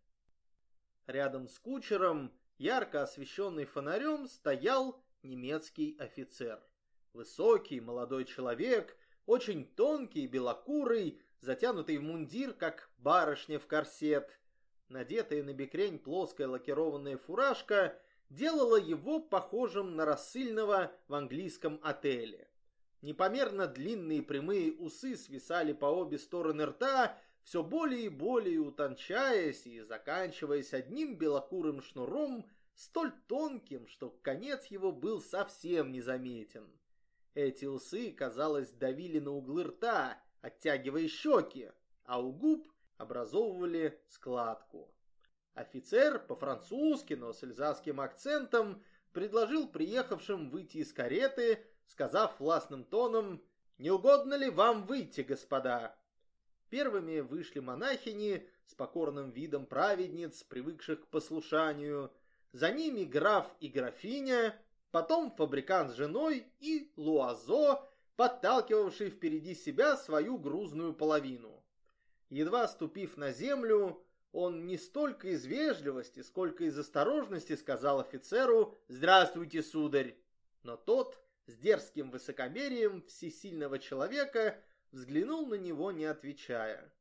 Рядом с кучером, ярко освещенный фонарем, стоял немецкий офицер. Высокий молодой человек, очень тонкий, белокурый, затянутый в мундир, как барышня в корсет. Надетая на бекрень плоская лакированная фуражка делала его похожим на рассыльного в английском отеле. Непомерно длинные прямые усы свисали по обе стороны рта, все более и более утончаясь и заканчиваясь одним белокурым шнуром, столь тонким, что конец его был совсем незаметен. Эти усы, казалось, давили на углы рта, оттягивая щеки, а у губ образовывали складку. Офицер по-французски, но с эльзасским акцентом, предложил приехавшим выйти из кареты, сказав властным тоном: «Не угодно ли вам выйти, господа?» Первыми вышли монахини с покорным видом праведниц, привыкших к послушанию. За ними граф и графиня, потом фабрикант с женой и Луазо, подталкивавший впереди себя свою грузную половину. Едва ступив на землю, он не столько из вежливости, сколько из осторожности сказал офицеру: «Здравствуйте, сударь!» Но тот с дерзким высокомерием всесильного человека взглянул на него, не отвечая.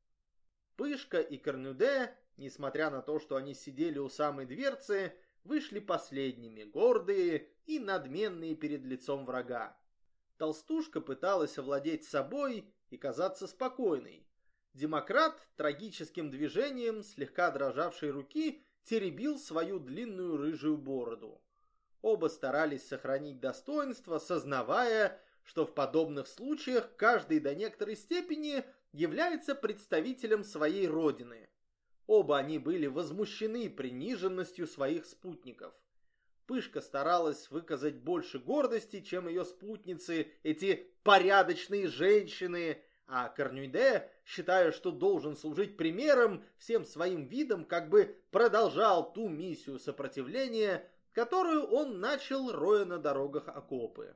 Пышка и Корнюде, несмотря на то, что они сидели у самой дверцы, вышли последними, гордые и надменные перед лицом врага. Толстушка пыталась овладеть собой и казаться спокойной. Демократ трагическим движением слегка дрожавшей руки теребил свою длинную рыжую бороду. Оба старались сохранить достоинство, сознавая, что в подобных случаях каждый до некоторой степени является представителем своей родины. Оба они были возмущены приниженностью своих спутников. Пышка старалась выказать больше гордости, чем ее спутницы, эти порядочные женщины, а Корнюде, считая, что должен служить примером, всем своим видом как бы продолжал ту миссию сопротивления, которую он начал, роя на дорогах окопы.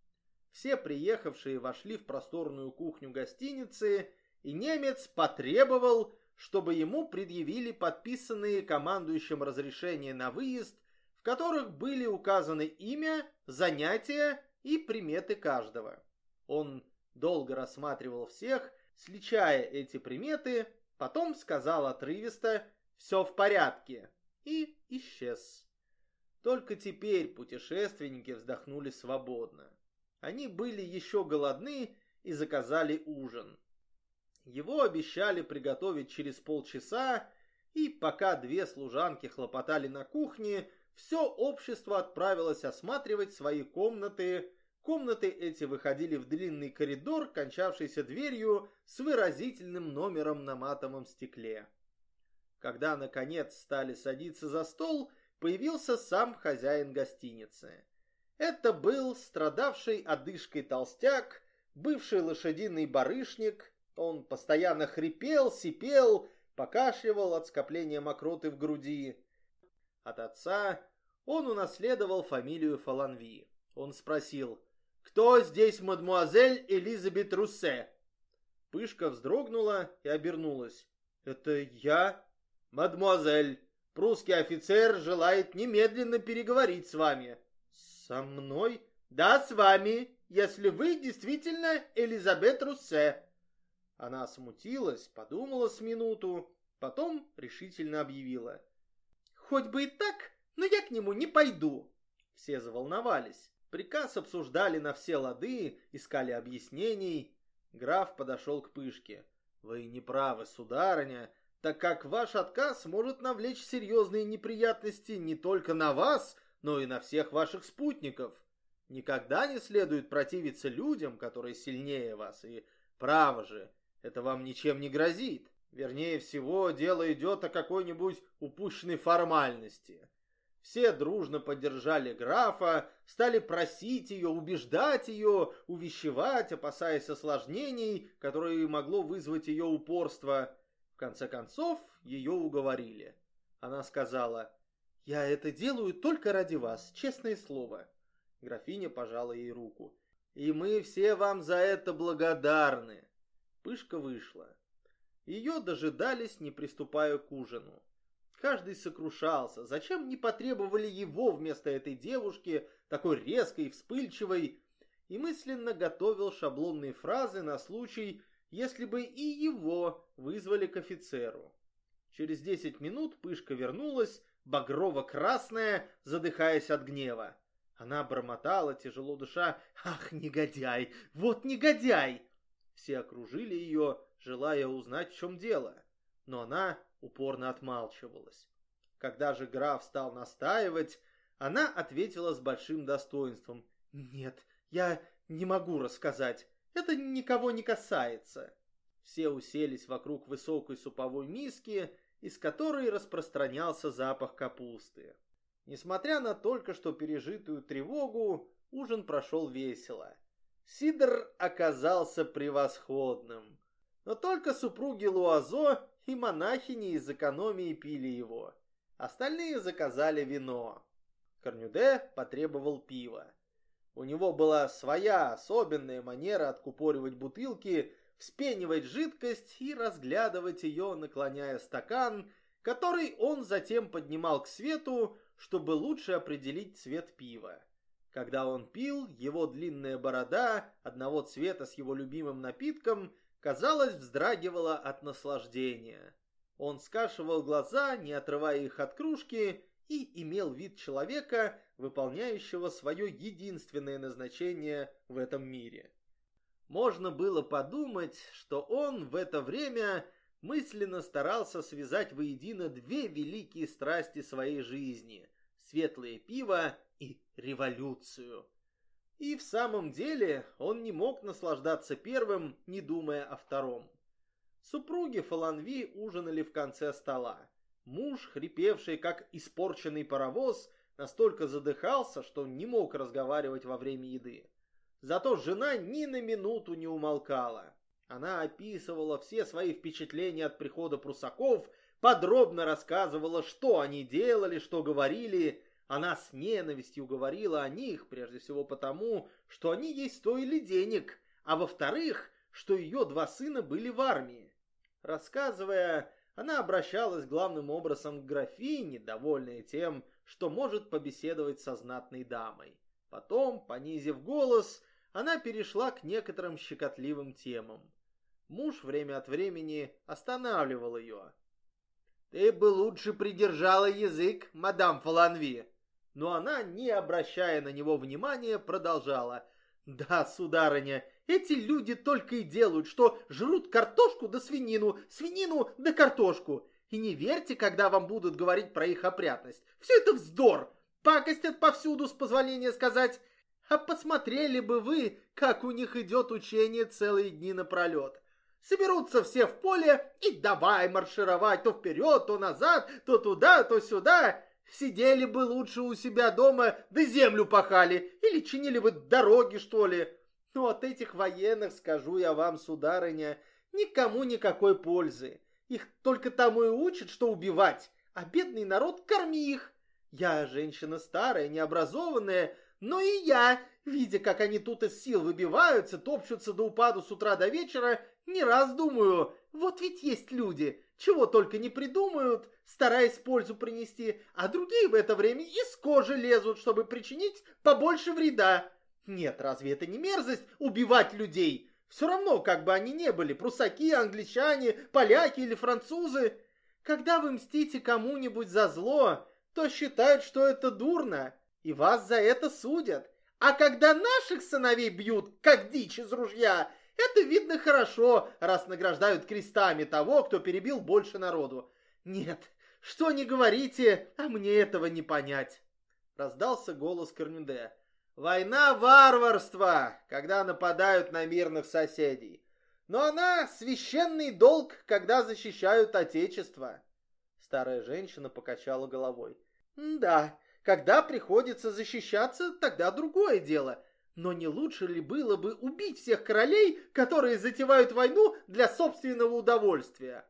Все приехавшие вошли в просторную кухню гостиницы, и немец потребовал, чтобы ему предъявили подписанные командующим разрешения на выезд, в которых были указаны имя, занятия и приметы каждого. Он долго рассматривал всех, сличая эти приметы, потом сказал отрывисто «все в порядке» и исчез. Только теперь путешественники вздохнули свободно. Они были еще голодны и заказали ужин. Его обещали приготовить через полчаса, и пока две служанки хлопотали на кухне, все общество отправилось осматривать свои комнаты. Комнаты эти выходили в длинный коридор, кончавшийся дверью с выразительным номером на матовом стекле. Когда, наконец, стали садиться за стол, появился сам хозяин гостиницы. Это был страдавший одышкой толстяк, бывший лошадиный барышник. Он постоянно хрипел, сипел, покашливал от скопления мокроты в груди. От отца он унаследовал фамилию Фаланви. Он спросил: «Кто здесь мадмуазель Элизабет Руссе?» Пышка вздрогнула и обернулась. «Это я?» «Мадмуазель, прусский офицер желает немедленно переговорить с вами». «Со мной?» «Да, с вами, если вы действительно Элизабет Руссе». Она смутилась, подумала с минуту, потом решительно объявила: «Хоть бы и так, но я к нему не пойду». Все заволновались. Приказ обсуждали на все лады, искали объяснений. Граф подошел к Пышке. «Вы не правы, сударыня, так как ваш отказ может навлечь серьезные неприятности не только на вас, но и на всех ваших спутников. Никогда не следует противиться людям, которые сильнее вас, и право же, это вам ничем не грозит. Вернее всего, дело идет о какой-нибудь упущенной формальности». Все дружно поддержали графа, стали просить ее, убеждать ее, увещевать, опасаясь осложнений, которые могло вызвать ее упорство. В конце концов, ее уговорили. Она сказала: «Я это делаю только ради вас, честное слово». Графиня пожала ей руку. «И мы все вам за это благодарны». Пышка вышла. Ее дожидались, не приступая к ужину. Каждый сокрушался, зачем не потребовали его вместо этой девушки, такой резкой и вспыльчивой, и мысленно готовил шаблонные фразы на случай, если бы и его вызвали к офицеру. Через 10 минут Пышка вернулась, багрово-красная, задыхаясь от гнева. Она бормотала, тяжело дыша: «Ах, негодяй! Вот негодяй!» Все окружили ее, желая узнать, в чем дело, но она упорно отмалчивалась. Когда же граф стал настаивать, она ответила с большим достоинством: «Нет, я не могу рассказать, это никого не касается». Все уселись вокруг высокой суповой миски, из которой распространялся запах капусты. Несмотря на только что пережитую тревогу, ужин прошел весело. Сидр оказался превосходным. Но только супруги Луазо и монахини из экономии пили его. Остальные заказали вино. Корнюде потребовал пива. У него была своя особенная манера откупоривать бутылки, вспенивать жидкость и разглядывать ее, наклоняя стакан, который он затем поднимал к свету, чтобы лучше определить цвет пива. Когда он пил, его длинная борода, одного цвета с его любимым напитком, казалось, вздрагивала от наслаждения. Он скашивал глаза, не отрывая их от кружки, и имел вид человека, выполняющего свое единственное назначение в этом мире. Можно было подумать, что он в это время мысленно старался связать воедино две великие страсти своей жизни — светлое пиво и революцию. И в самом деле он не мог наслаждаться первым, не думая о втором. Супруги Фоланви ужинали в конце стола. Муж, хрипевший как испорченный паровоз, настолько задыхался, что не мог разговаривать во время еды. Зато жена ни на минуту не умолкала. Она описывала все свои впечатления от прихода прусаков, подробно рассказывала, что они делали, что говорили. Она с ненавистью говорила о них, прежде всего потому, что они ей стоили денег, а во-вторых, что ее два сына были в армии. Рассказывая, она обращалась главным образом к графине, довольная тем, что может побеседовать со знатной дамой. Потом, понизив голос, она перешла к некоторым щекотливым темам. Муж время от времени останавливал ее. «Ты бы лучше придержала язык, мадам Фоланви». Но она, не обращая на него внимания, продолжала: «Да, сударыня, эти люди только и делают, что жрут картошку да свинину, свинину да картошку. И не верьте, когда вам будут говорить про их опрятность. Все это вздор, пакостят повсюду, с позволения сказать. А посмотрели бы вы, как у них идет учение целые дни напролет. Соберутся все в поле и давай маршировать то вперед, то назад, то туда, то сюда. Сидели бы лучше у себя дома, да землю пахали, или чинили бы дороги, что ли. Но от этих военных, скажу я вам, сударыня, никому никакой пользы. Их только тому и учат, что убивать, а бедный народ корми их. Я женщина старая, необразованная, но и я, видя, как они тут из сил выбиваются, топчутся до упаду с утра до вечера, не раз думаю, вот ведь есть люди, чего только не придумают, стараясь пользу принести, а другие в это время из кожи лезут, чтобы причинить побольше вреда. Нет, разве это не мерзость убивать людей? Все равно, как бы они ни были, прусаки, англичане, поляки или французы. Когда вы мстите кому-нибудь за зло, то считают, что это дурно, и вас за это судят. А когда наших сыновей бьют, как дичь из ружья, это видно хорошо, раз награждают крестами того, кто перебил больше народу. Нет, что ни говорите, а мне этого не понять. Раздался голос Корнюде. Война — варварство, когда нападают на мирных соседей. Но она — священный долг, когда защищают отечество. Старая женщина покачала головой. Да, когда приходится защищаться, тогда другое дело. Но не лучше ли было бы убить всех королей, которые затевают войну для собственного удовольствия?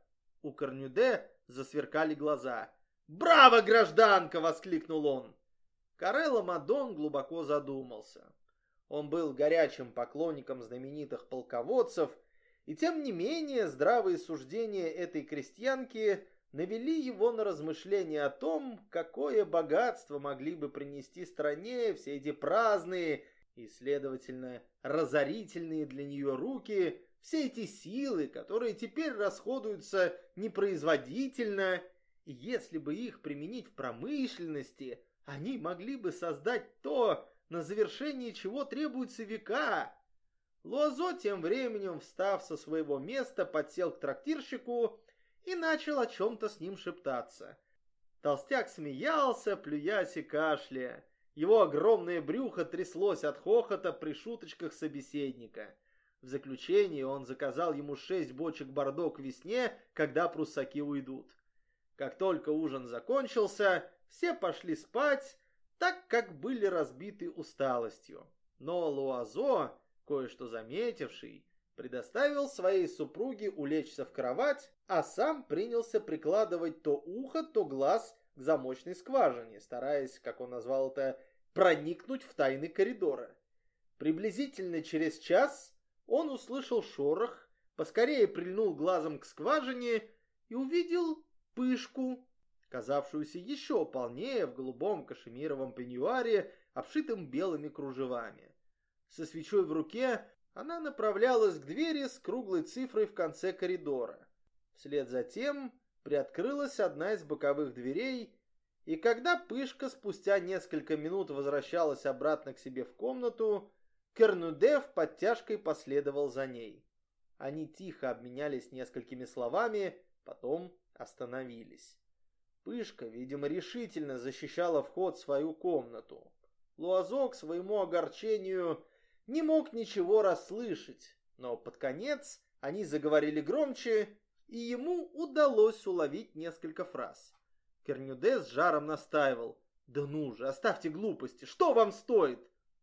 У Корнюде засверкали глаза. «Браво, гражданка!» — воскликнул он. Карело Мадон глубоко задумался. Он был горячим поклонником знаменитых полководцев, и тем не менее здравые суждения этой крестьянки навели его на размышления о том, какое богатство могли бы принести стране все эти праздные и, следовательно, разорительные для нее руки, все эти силы, которые теперь расходуются непроизводительно, и если бы их применить в промышленности, они могли бы создать то, на завершение чего требуются века. Луазо тем временем, встав со своего места, подсел к трактирщику и начал о чем-то с ним шептаться. Толстяк смеялся, плюясь и кашляя. Его огромное брюхо тряслось от хохота при шуточках собеседника. В заключение он заказал ему 6 бочек бордо к весне, когда пруссаки уйдут. Как только ужин закончился, все пошли спать, так как были разбиты усталостью. Но Луазо, кое-что заметивший, предоставил своей супруге улечься в кровать, а сам принялся прикладывать то ухо, то глаз к замочной скважине, стараясь, как он назвал это, проникнуть в тайны коридора. Приблизительно через час он услышал шорох, поскорее прильнул глазом к скважине и увидел Пышку, казавшуюся еще полнее в голубом кашемировом пеньюаре, обшитым белыми кружевами. Со свечой в руке она направлялась к двери с круглой цифрой в конце коридора. Вслед за тем приоткрылась одна из боковых дверей, и когда Пышка спустя несколько минут возвращалась обратно к себе в комнату, Корнюде в подтяжкой последовал за ней. Они тихо обменялись несколькими словами, потом остановились. Пышка, видимо, решительно защищала вход в свою комнату. Луазо, к своему огорчению, не мог ничего расслышать, но под конец они заговорили громче, и ему удалось уловить несколько фраз. Корнюде с жаром настаивал: «Да ну же, оставьте глупости, что вам стоит?»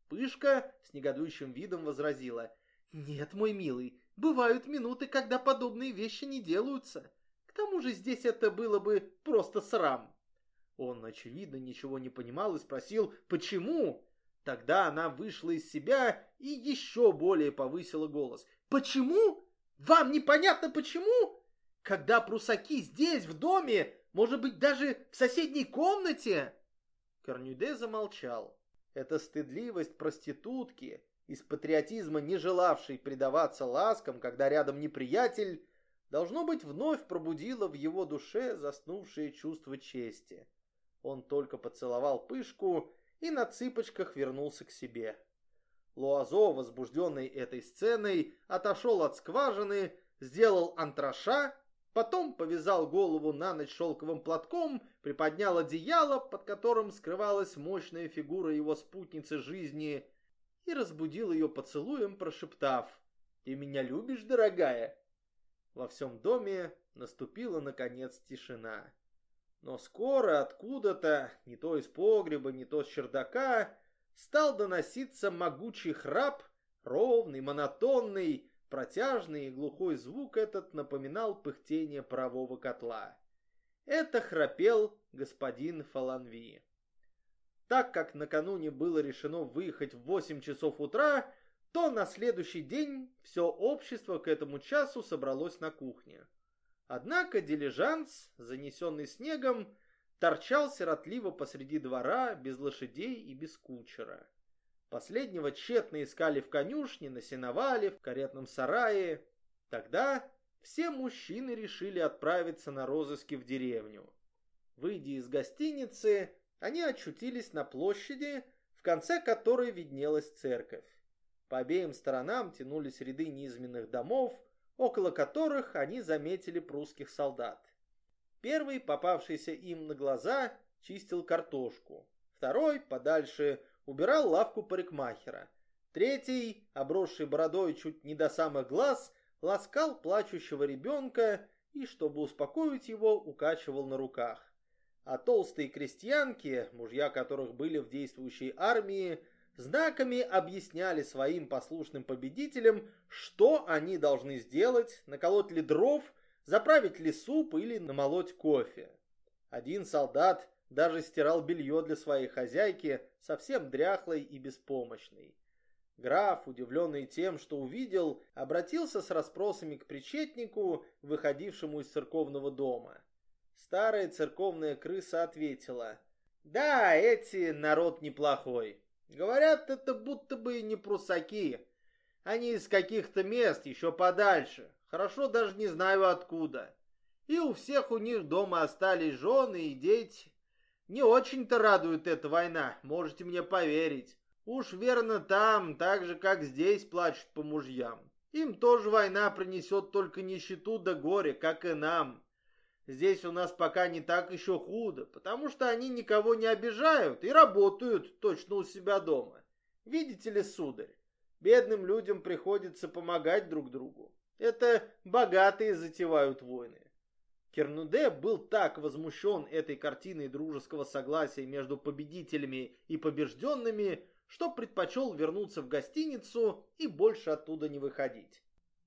Пышка с негодующим видом возразила: «Нет, мой милый, бывают минуты, когда подобные вещи не делаются. К тому же здесь это было бы просто срам». Он, очевидно, ничего не понимал и спросил: «Почему?» Тогда она вышла из себя и еще более повысила голос: «Почему? Вам непонятно почему? Когда прусаки здесь, в доме, может быть, даже в соседней комнате?» Корнюде замолчал. Эта стыдливость проститутки, из патриотизма не желавшей предаваться ласкам, когда рядом неприятель, должно быть, вновь пробудила в его душе заснувшее чувство чести. Он только поцеловал Пышку и на цыпочках вернулся к себе. Луазо, возбужденный этой сценой, отошел от скважины, сделал антраша, потом повязал голову на ночь шелковым платком, приподнял одеяло, под которым скрывалась мощная фигура его спутницы жизни, и разбудил ее поцелуем, прошептав: «Ты меня любишь, дорогая?» Во всем доме наступила, наконец, тишина. Но скоро откуда-то, не то из погреба, не то с чердака, стал доноситься могучий храп, ровный, монотонный, протяжный и глухой звук этот напоминал пыхтение парового котла. Это храпел господин Фаланви. Так как накануне было решено выехать в 8 часов утра, то на следующий день все общество к этому часу собралось на кухне. Однако дилижанс, занесенный снегом, торчал сиротливо посреди двора, без лошадей и без кучера. Последнего тщетно искали в конюшне, на сеновале, в каретном сарае. Тогда все мужчины решили отправиться на розыски в деревню. Выйдя из гостиницы, они очутились на площади, в конце которой виднелась церковь. По обеим сторонам тянулись ряды низменных домов, около которых они заметили прусских солдат. Первый, попавшийся им на глаза, чистил картошку. Второй, подальше, убирал лавку парикмахера. Третий, обросший бородой чуть не до самых глаз, ласкал плачущего ребенка и, чтобы успокоить его, укачивал на руках. А толстые крестьянки, мужья которых были в действующей армии, знаками объясняли своим послушным победителям, что они должны сделать, наколоть ли дров, заправить ли суп или намолоть кофе. Один солдат даже стирал белье для своей хозяйки, совсем дряхлой и беспомощной. Граф, удивленный тем, что увидел, обратился с расспросами к причетнику, выходившему из церковного дома. Старая церковная крыса ответила: «Да, эти народ неплохой. Говорят, это будто бы не прусаки. Они из каких-то мест еще подальше. Хорошо даже не знаю откуда. И у всех у них дома остались жены и дети. Не очень-то радует эта война, можете мне поверить. Уж верно там, так же как здесь, плачут по мужьям. Им тоже война принесет только нищету да горе, как и нам. Здесь у нас пока не так еще худо, потому что они никого не обижают и работают точно у себя дома. Видите ли, сударь, бедным людям приходится помогать друг другу. Это богатые затевают войны». Кернуде был так возмущен этой картиной дружеского согласия между победителями и побежденными, что предпочел вернуться в гостиницу и больше оттуда не выходить.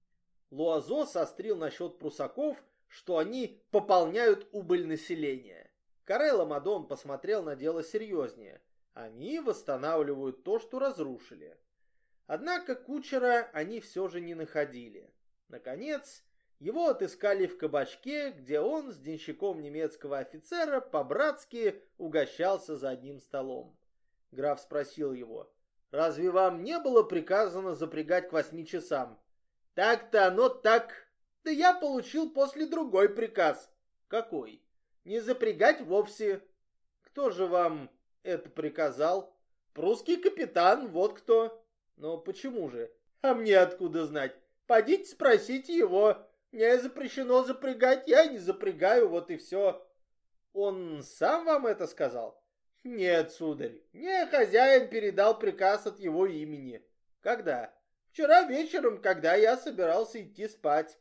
Луазо сострил насчет прусаков, что они пополняют убыль населения. Каре Ламадон посмотрел на дело серьезнее. Они восстанавливают то, что разрушили. Однако кучера они все же не находили. Наконец, его отыскали в кабачке, где он с денщиком немецкого офицера по-братски угощался за одним столом. Граф спросил его: «Разве вам не было приказано запрягать к 8 часам?» «Так-то оно так. Да я получил после другой приказ». «Какой?» «Не запрягать вовсе». «Кто же вам это приказал?» «Прусский капитан, вот кто». «Но почему же?» «А мне откуда знать? Подите спросите его. Мне запрещено запрягать, я не запрягаю, вот и все». «Он сам вам это сказал?» «Нет, сударь, мне хозяин передал приказ от его имени». «Когда?» «Вчера вечером, когда я собирался идти спать».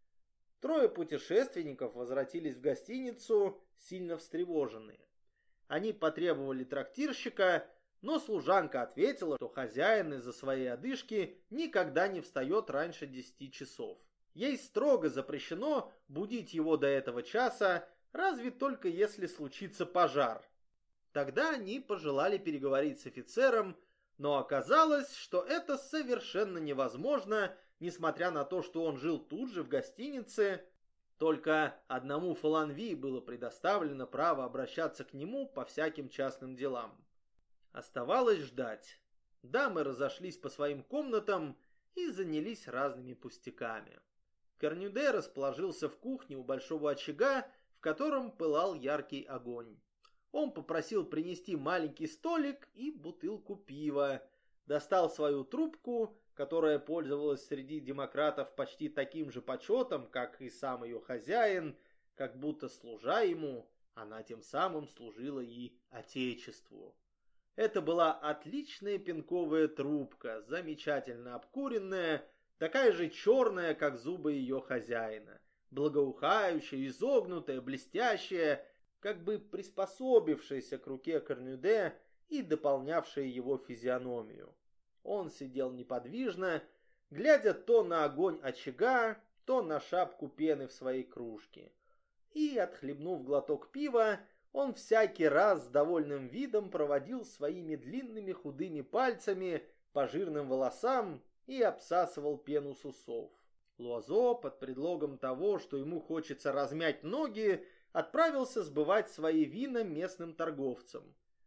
Трое путешественников возвратились в гостиницу, сильно встревоженные. Они потребовали трактирщика, но служанка ответила, что хозяин из-за своей одышки никогда не встает раньше 10 часов. Ей строго запрещено будить его до этого часа, разве только если случится пожар. Тогда они пожелали переговорить с офицером, но оказалось, что это совершенно невозможно, несмотря на то, что он жил тут же в гостинице. Только одному Фоланви было предоставлено право обращаться к нему по всяким частным делам. Оставалось ждать. Дамы разошлись по своим комнатам и занялись разными пустяками. Корнюде расположился в кухне у большого очага, в котором пылал яркий огонь. Он попросил принести маленький столик и бутылку пива, достал свою трубку, которая пользовалась среди демократов почти таким же почетом, как и сам ее хозяин, как будто, служа ему, она тем самым служила и Отечеству. Это была отличная пенковая трубка, замечательно обкуренная, такая же черная, как зубы ее хозяина, благоухающая, изогнутая, блестящая, как бы приспособившаяся к руке Корнюде и дополнявшая его физиономию. Он сидел неподвижно, глядя то на огонь очага, то на шапку пены в своей кружке. И, отхлебнув глоток пива, он всякий раз с довольным видом проводил своими длинными худыми пальцами по жирным волосам и обсасывал пену с усов. Луазо, под предлогом того, что ему хочется размять ноги, отправился сбывать свои вина местным торговцам.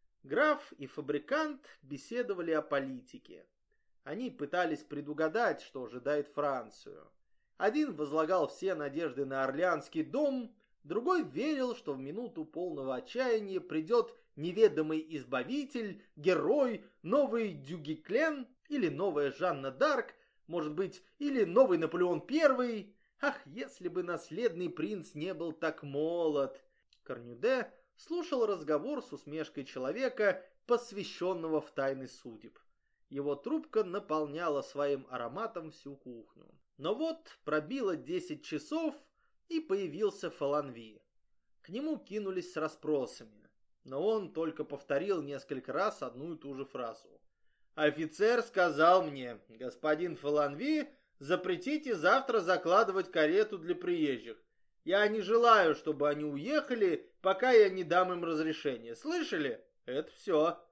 Граф и фабрикант беседовали о политике. Они пытались предугадать, что ожидает Францию. Один возлагал все надежды на Орлеанский дом, другой верил, что в минуту полного отчаяния придет неведомый избавитель, герой, новый Дюгиклен или новая Жанна д'Арк, может быть, или новый Наполеон I. Ах, если бы наследный принц не был так молод! Корнюде слушал разговор с усмешкой человека, посвященного в тайны судеб. Его трубка наполняла своим ароматом всю кухню. Но вот пробило 10 часов, и появился Фоланви. К нему кинулись с расспросами, но он только повторил несколько раз одну и ту же фразу. «Офицер сказал мне: господин Фоланви, запретите завтра закладывать карету для приезжих. Я не желаю, чтобы они уехали, пока я не дам им разрешения. Слышали? Это все.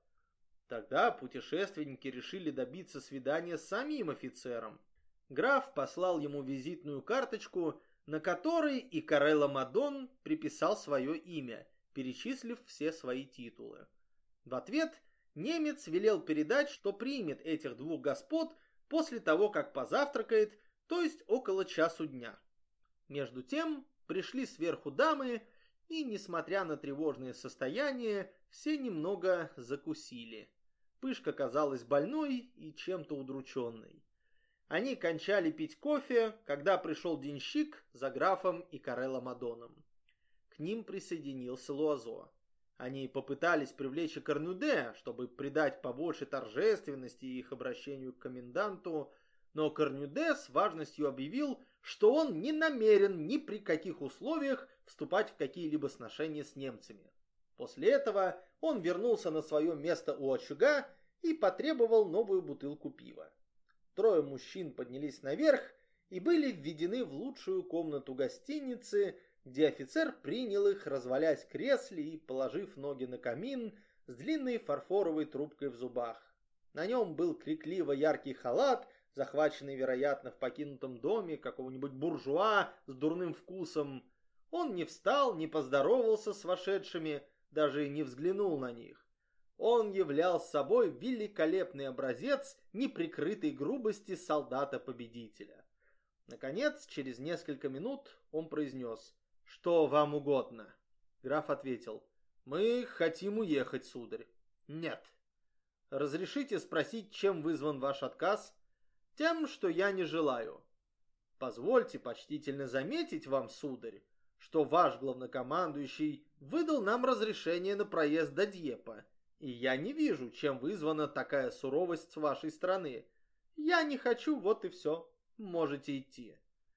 Тогда путешественники решили добиться свидания с самим офицером. Граф послал ему визитную карточку, на которой и Карелла Мадон приписал свое имя, перечислив все свои титулы. В ответ немец велел передать, что примет этих двух господ после того, как позавтракает, то есть около часу дня. Между тем пришли сверху дамы, и, несмотря на тревожное состояние, все немного закусили. Пышка казалась больной и чем-то удрученной. Они кончали пить кофе, когда пришел денщик за графом и Карелла Мадоном. К ним присоединился Луазо. Они попытались привлечь Корнюде, чтобы придать побольше торжественности их обращению к коменданту, но Корнюде с важностью объявил, что он не намерен ни при каких условиях вступать в какие-либо сношения с немцами. После этого он вернулся на свое место у очага и потребовал новую бутылку пива. Трое мужчин поднялись наверх и были введены в лучшую комнату гостиницы, где офицер принял их, развалясь в кресле и положив ноги на камин с длинной фарфоровой трубкой в зубах. На нем был крикливо яркий халат, захваченный, вероятно, в покинутом доме какого-нибудь буржуа с дурным вкусом. Он не встал, не поздоровался с вошедшими, даже не взглянул на них. Он являл собой великолепный образец неприкрытой грубости солдата-победителя. Наконец, через несколько минут он произнес: «Что вам угодно?» Граф ответил: «Мы хотим уехать, сударь». «Нет». «Разрешите спросить, чем вызван ваш отказ?» «Тем, что я не желаю». «Позвольте почтительно заметить вам, сударь, что ваш главнокомандующий выдал нам разрешение на проезд до Дьепа, и я не вижу, чем вызвана такая суровость с вашей стороны. Я не хочу, вот и все. Можете идти».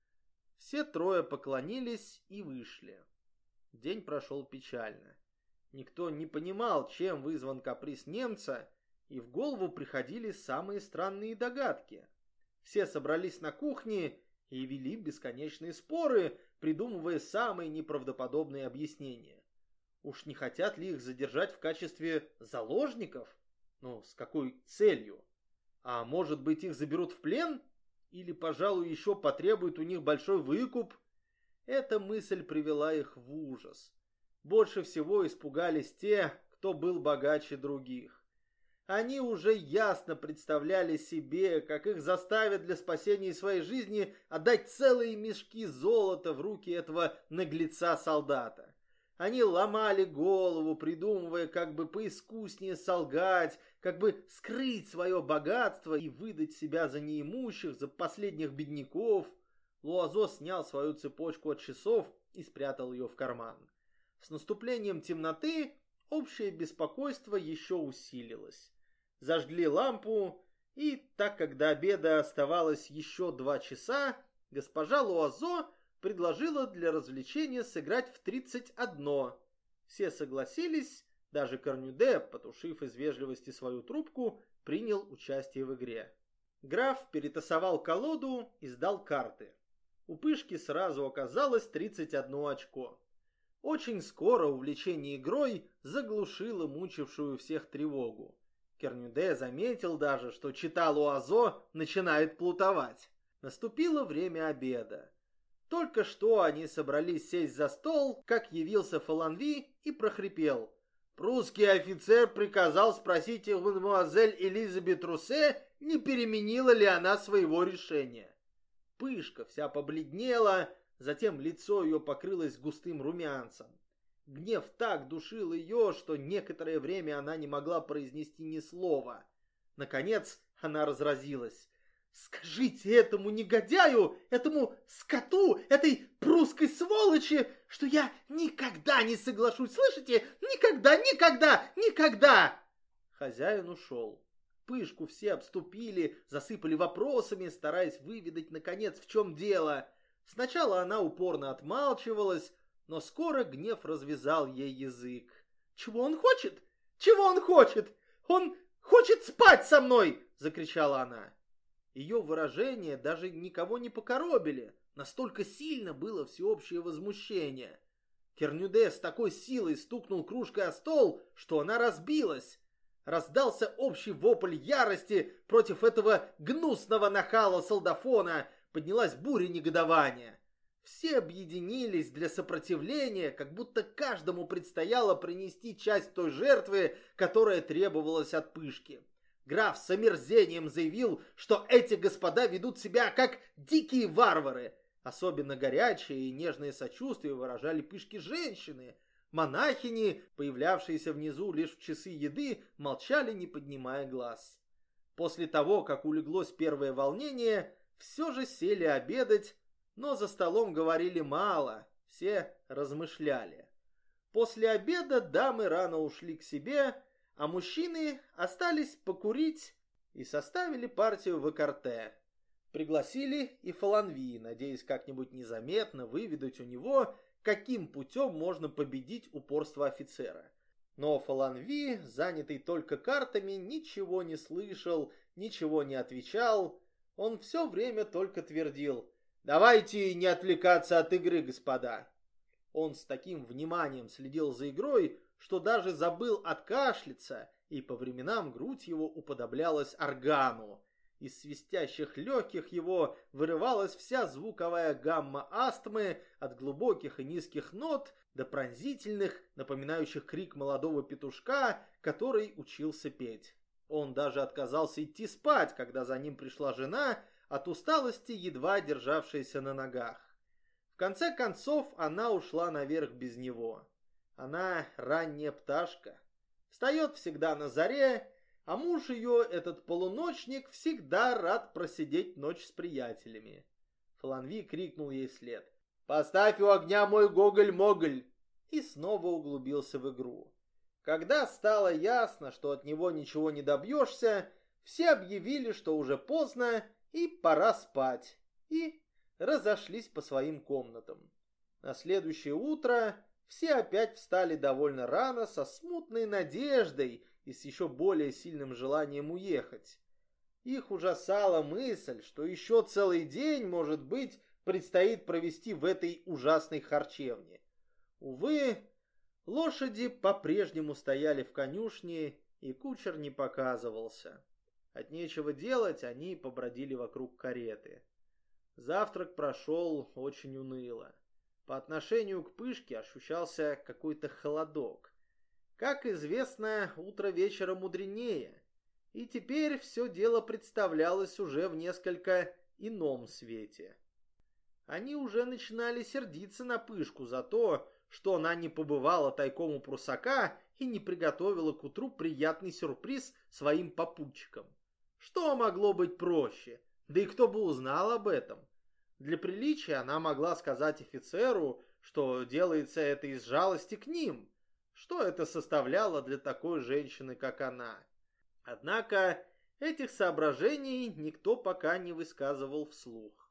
Все трое поклонились и вышли. День прошел печально. Никто не понимал, чем вызван каприз немца, и в голову приходили самые странные догадки. Все собрались на кухне и вели бесконечные споры, придумывая самые неправдоподобные объяснения. Уж не хотят ли их задержать в качестве заложников? Ну, с какой целью? А может быть, их заберут в плен? Или, пожалуй, еще потребуют у них большой выкуп? Эта мысль привела их в ужас. Больше всего испугались те, кто был богаче других. Они уже ясно представляли себе, как их заставят для спасения своей жизни отдать целые мешки золота в руки этого наглеца-солдата. Они ломали голову, придумывая, как бы поискуснее солгать, как бы скрыть свое богатство и выдать себя за неимущих, за последних бедняков. Луазо снял свою цепочку от часов и спрятал ее в карман. С наступлением темноты общее беспокойство еще усилилось. Зажгли лампу, и так как до обеда оставалось еще 2 часа, госпожа Луазо предложила для развлечения сыграть в 31. Все согласились, даже Корнюде, потушив из вежливости свою трубку, принял участие в игре. Граф перетасовал колоду и сдал карты. У Пышки сразу оказалось 31 очко. Очень скоро увлечение игрой заглушило мучившую всех тревогу. Корнюде заметил даже, что чета Луазо начинает плутовать. Наступило время обеда. Только что они собрались сесть за стол, как явился Фаланви и прохрипел: «Прусский офицер приказал спросить их мадемуазель Элизабет Руссе, не переменила ли она своего решения». Пышка вся побледнела, затем лицо ее покрылось густым румянцем. Гнев так душил ее, что некоторое время она не могла произнести ни слова. Наконец она разразилась: «Скажите этому негодяю, этому скоту, этой прусской сволочи, что я никогда не соглашусь, слышите? Никогда, никогда, никогда!» Хозяин ушел. Пышку все обступили, засыпали вопросами, стараясь выведать, наконец, в чем дело. Сначала она упорно отмалчивалась, но скоро гнев развязал ей язык. «Чего он хочет? Чего он хочет? Он хочет спать со мной!» — закричала она. Ее выражения даже никого не покоробили, Настолько сильно было всеобщее возмущение. Корнюде с такой силой стукнул кружкой о стол, что она разбилась. Раздался общий вопль ярости против этого гнусного нахала солдафона. Поднялась буря негодования. Все объединились для сопротивления, как будто каждому предстояло принести часть той жертвы, которая требовалась от Пышки. Граф с омерзением заявил, что эти господа ведут себя как дикие варвары. Особенно горячее и нежное сочувствие выражали Пышке женщины. Монахини, появлявшиеся внизу лишь в часы еды, молчали, не поднимая глаз. После того, как улеглось первое волнение, все же сели обедать, но за столом говорили мало, все размышляли. После обеда дамы рано ушли к себе, а мужчины остались покурить и составили партию в экарте. Пригласили и Фаланви, надеясь как-нибудь незаметно выведать у него, каким путем можно победить упорство офицера. Но Фаланви, занятый только картами, ничего не слышал, ничего не отвечал. Он все время только твердил: «Давайте не отвлекаться от игры, господа». Он с таким вниманием следил за игрой, что даже забыл откашляться, и по временам грудь его уподоблялась органу. Из свистящих легких его вырывалась вся звуковая гамма астмы, от глубоких и низких нот до пронзительных, напоминающих крик молодого петушка, который учился петь. Он даже отказался идти спать, когда за ним пришла жена, от усталости едва державшаяся на ногах. В конце концов она ушла наверх без него. Она ранняя пташка, встает всегда на заре, а муж ее, этот полуночник, всегда рад просидеть ночь с приятелями. Фаланви крикнул ей вслед: «Поставь у огня мой гоголь-моголь!» и снова углубился в игру. Когда стало ясно, что от него ничего не добьешься, все объявили, что уже поздно и пора спать, и разошлись по своим комнатам. На следующее утро все опять встали довольно рано, со смутной надеждой и с еще более сильным желанием уехать. Их ужасала мысль, что еще целый день, может быть, предстоит провести в этой ужасной харчевне. Увы, лошади по-прежнему стояли в конюшне, и кучер не показывался. От нечего делать они побродили вокруг кареты. Завтрак прошел очень уныло. По отношению к Пышке ощущался какой-то холодок. Как известно, утро вечера мудренее, и теперь все дело представлялось уже в несколько ином свете. Они уже начинали сердиться на Пышку за то, что она не побывала тайком у прусака и не приготовила к утру приятный сюрприз своим попутчикам. Что могло быть проще? Да и кто бы узнал об этом? Для приличия она могла сказать офицеру, что делается это из жалости к ним. Что это составляло для такой женщины, как она? Однако этих соображений никто пока не высказывал вслух.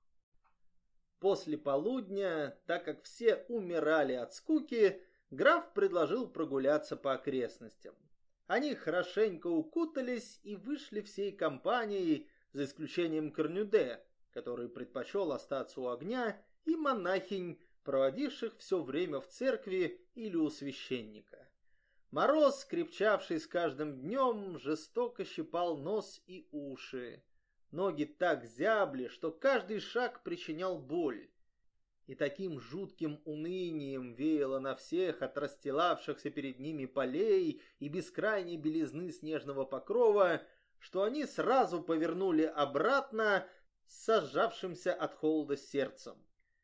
После полудня, так как все умирали от скуки, граф предложил прогуляться по окрестностям. Они хорошенько укутались и вышли всей компанией, за исключением Корнюде, который предпочел остаться у огня, и монахинь, проводивших все время в церкви или у священника. Мороз, крепчавший с каждым днем, жестоко щипал нос и уши. Ноги так зябли, что каждый шаг причинял боль. И таким жутким унынием веяло на всех от расстилавшихся перед ними полей и бескрайней белизны снежного покрова, что они сразу повернули обратно с сжавшимся от холода сердцем.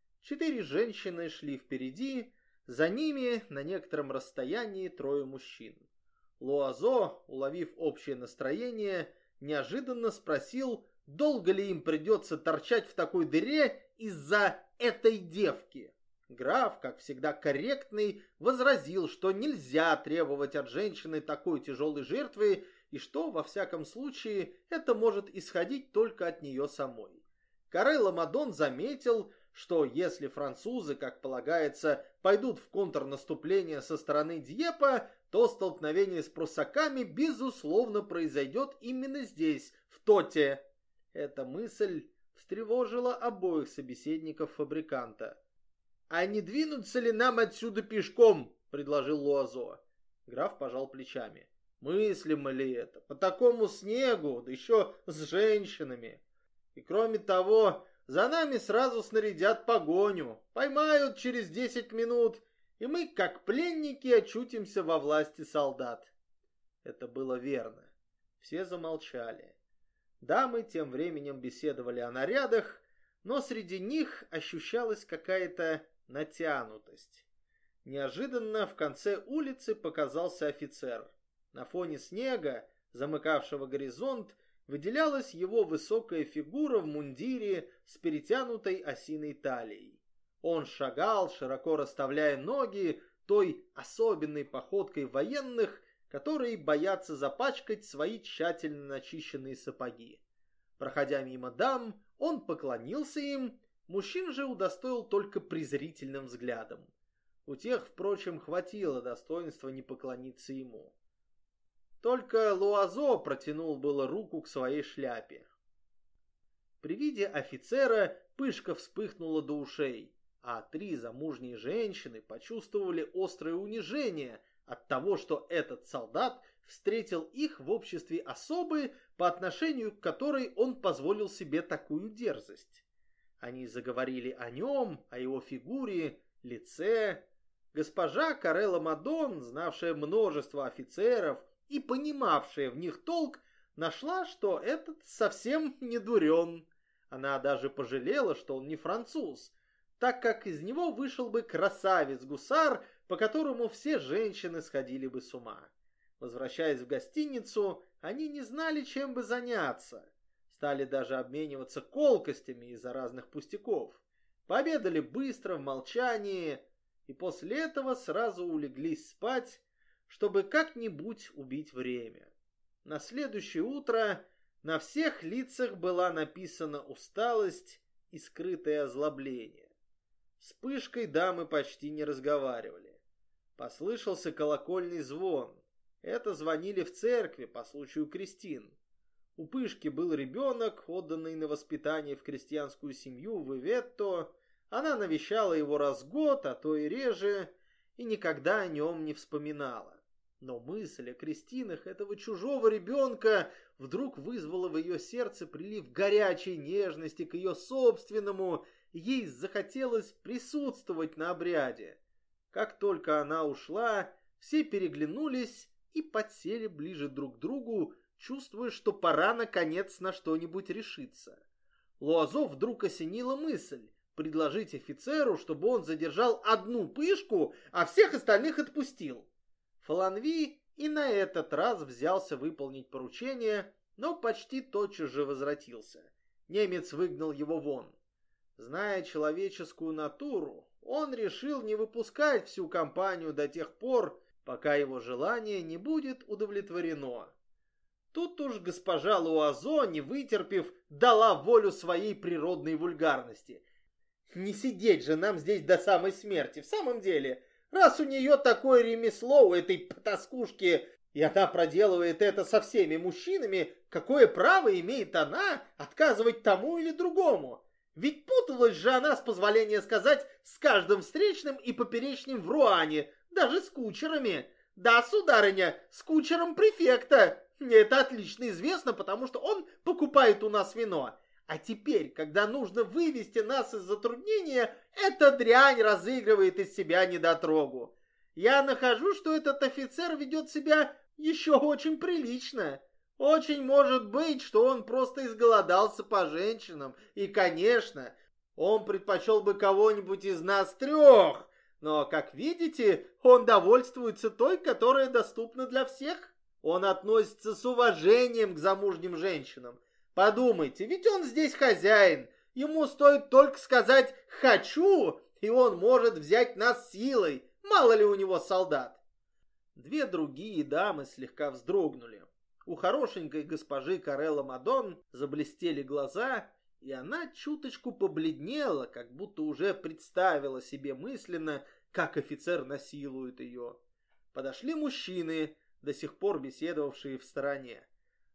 4 женщины шли впереди, за ними на некотором расстоянии 3 мужчин. Луазо, уловив общее настроение, неожиданно спросил, долго ли им придется торчать в такой дыре из-за этой девки. Граф, как всегда корректный, возразил, что нельзя требовать от женщины такой тяжелой жертвы и что, во всяком случае, это может исходить только от нее самой. Каре Ламадон заметил, что если французы, как полагается, пойдут в контрнаступление со стороны Дьепа, то столкновение с пруссаками, безусловно, произойдет именно здесь, в Тоте. Эта мысль встревожило обоих собеседников фабриканта. «А не двинуться ли нам отсюда пешком?» — предложил Луазо. Граф пожал плечами. «Мыслимо ли это? По такому снегу, да еще с женщинами. И кроме того, за нами сразу снарядят погоню, поймают через 10 минут, и мы, как пленники, очутимся во власти солдат». Это было верно. Все замолчали. Дамы тем временем беседовали о нарядах, но среди них ощущалась какая-то натянутость. Неожиданно в конце улицы показался офицер. На фоне снега, замыкавшего горизонт, выделялась его высокая фигура в мундире с перетянутой осиной талией. Он шагал, широко расставляя ноги, той особенной походкой военных, которые боятся запачкать свои тщательно начищенные сапоги. Проходя мимо дам, он поклонился им, мужчин же удостоил только презрительным взглядом. У тех, впрочем, хватило достоинства не поклониться ему. Только Луазо протянул было руку к своей шляпе. При виде офицера пышка вспыхнула до ушей, а 3 замужние женщины почувствовали острое унижение от того, что этот солдат встретил их в обществе особы, по отношению к которой он позволил себе такую дерзость. Они заговорили о нем, о его фигуре, лице. Госпожа Карелла Мадон, знавшая множество офицеров и понимавшая в них толк, нашла, что этот совсем не дурен. Она даже пожалела, что он не француз, так как из него вышел бы красавец-гусар, по которому все женщины сходили бы с ума. Возвращаясь в гостиницу, они не знали, чем бы заняться. Стали даже обмениваться колкостями из-за разных пустяков. Пообедали быстро, в молчании, и после этого сразу улеглись спать, чтобы как-нибудь убить время. На следующее утро на всех лицах была написана усталость и скрытое озлобление. С Пышкой дамы почти не разговаривали. Послышался колокольный звон. Это звонили в церкви по случаю крестин. У Пышки был ребенок, отданный на воспитание в крестьянскую семью в Иветто. Она навещала его раз в год, а то и реже, и никогда о нем не вспоминала. Но мысль о крестинах этого чужого ребенка вдруг вызвала в ее сердце прилив горячей нежности к ее собственному, и ей захотелось присутствовать на обряде. Как только она ушла, все переглянулись и подсели ближе друг к другу, чувствуя, что пора наконец на что-нибудь решиться. Луазо вдруг осенила мысль предложить офицеру, чтобы он задержал одну Пышку, а всех остальных отпустил. Фаланви и на этот раз взялся выполнить поручение, но почти тотчас же возвратился. Немец выгнал его вон. Зная человеческую натуру, он решил не выпускать всю компанию до тех пор, пока его желание не будет удовлетворено. Тут уж госпожа Луазо, не вытерпев, дала волю своей природной вульгарности. Не сидеть же нам здесь до самой смерти, в самом деле. Раз у нее такое ремесло, у этой потаскушки, и она проделывает это со всеми мужчинами, какое право имеет она отказывать тому или другому? Ведь путалась же она, с позволения сказать, с каждым встречным и поперечным в Руане, даже с кучерами. Да, сударыня, с кучером префекта. Мне это отлично известно, потому что он покупает у нас вино. А теперь, когда нужно вывести нас из затруднения, эта дрянь разыгрывает из себя недотрогу. Я нахожу, что этот офицер ведет себя еще очень прилично. Очень может быть, что он просто изголодался по женщинам. И, конечно, он предпочел бы кого-нибудь из нас 3. Но, как видите, он довольствуется той, которая доступна для всех. Он относится с уважением к замужним женщинам. Подумайте, ведь он здесь хозяин. Ему стоит только сказать «хочу», и он может взять нас силой. Мало ли у него солдат. 2 другие дамы слегка вздрогнули. У хорошенькой госпожи Карелла Мадон заблестели глаза, и она чуточку побледнела, как будто уже представила себе мысленно, как офицер насилует ее. Подошли мужчины, до сих пор беседовавшие в стороне.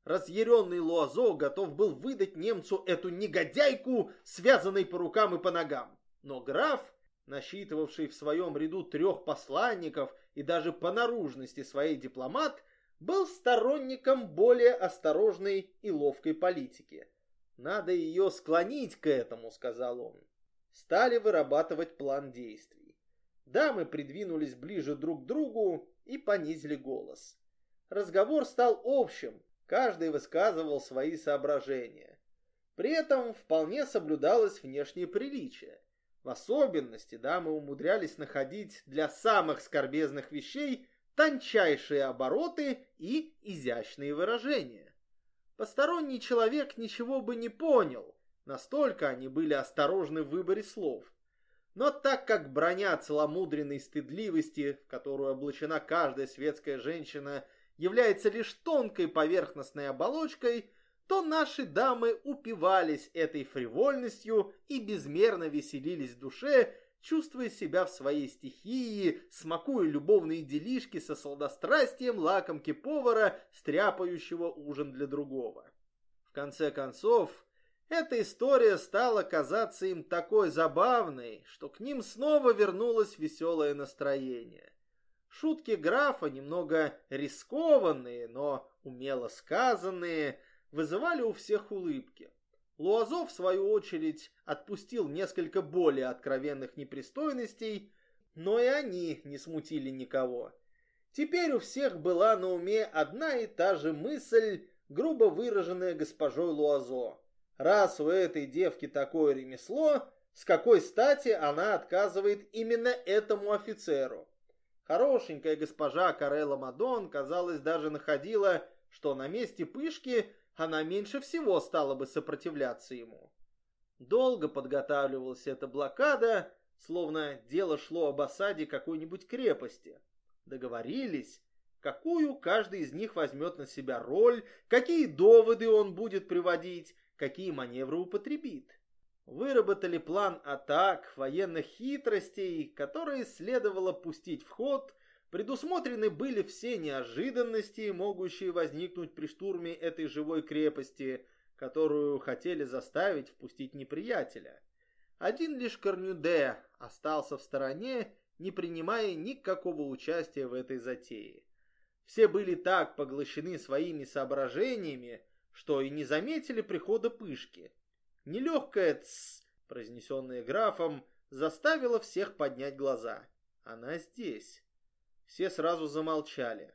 Разъяренный Луазо готов был выдать немцу эту негодяйку, связанной по рукам и по ногам. Но граф, насчитывавший в своем ряду 3 посланников и даже по наружности своей дипломат, был сторонником более осторожной и ловкой политики. «Надо ее склонить к этому», — сказал он. Стали вырабатывать план действий. Дамы придвинулись ближе друг к другу и понизили голос. Разговор стал общим, каждый высказывал свои соображения. При этом вполне соблюдалось внешнее приличие. В особенности дамы умудрялись находить для самых скорбезных вещей тончайшие обороты и изящные выражения. Посторонний человек ничего бы не понял, настолько они были осторожны в выборе слов. Но так как броня целомудренной стыдливости, в которую облачена каждая светская женщина, является лишь тонкой поверхностной оболочкой, то наши дамы упивались этой фривольностью и безмерно веселились в душе, чувствуя себя в своей стихии, смакуя любовные делишки со сладострастием лакомки повара, стряпающего ужин для другого. В конце концов, эта история стала казаться им такой забавной, что к ним снова вернулось веселое настроение. Шутки графа, немного рискованные, но умело сказанные, вызывали у всех улыбки. Луазо, в свою очередь, отпустил несколько более откровенных непристойностей, но и они не смутили никого. Теперь у всех была на уме одна и та же мысль, грубо выраженная госпожой Луазо. Раз у этой девки такое ремесло, с какой стати она отказывает именно этому офицеру? Хорошенькая госпожа Карелла Мадон, казалось, даже находила, что на месте Пышки она меньше всего стала бы сопротивляться ему. Долго подготавливалась эта блокада, словно дело шло об осаде какой-нибудь крепости. Договорились, какую каждый из них возьмет на себя роль, какие доводы он будет приводить, какие маневры употребит. Выработали план атак, военных хитростей, которые следовало пустить в ход. Предусмотрены были все неожиданности, могущие возникнуть при штурме этой живой крепости, которую хотели заставить впустить неприятеля. Один лишь Корнюде остался в стороне, не принимая никакого участия в этой затее. Все были так поглощены своими соображениями, что и не заметили прихода Пышки. Нелегкая «тсс», произнесенная графом, заставила всех поднять глаза. Она здесь. Все сразу замолчали.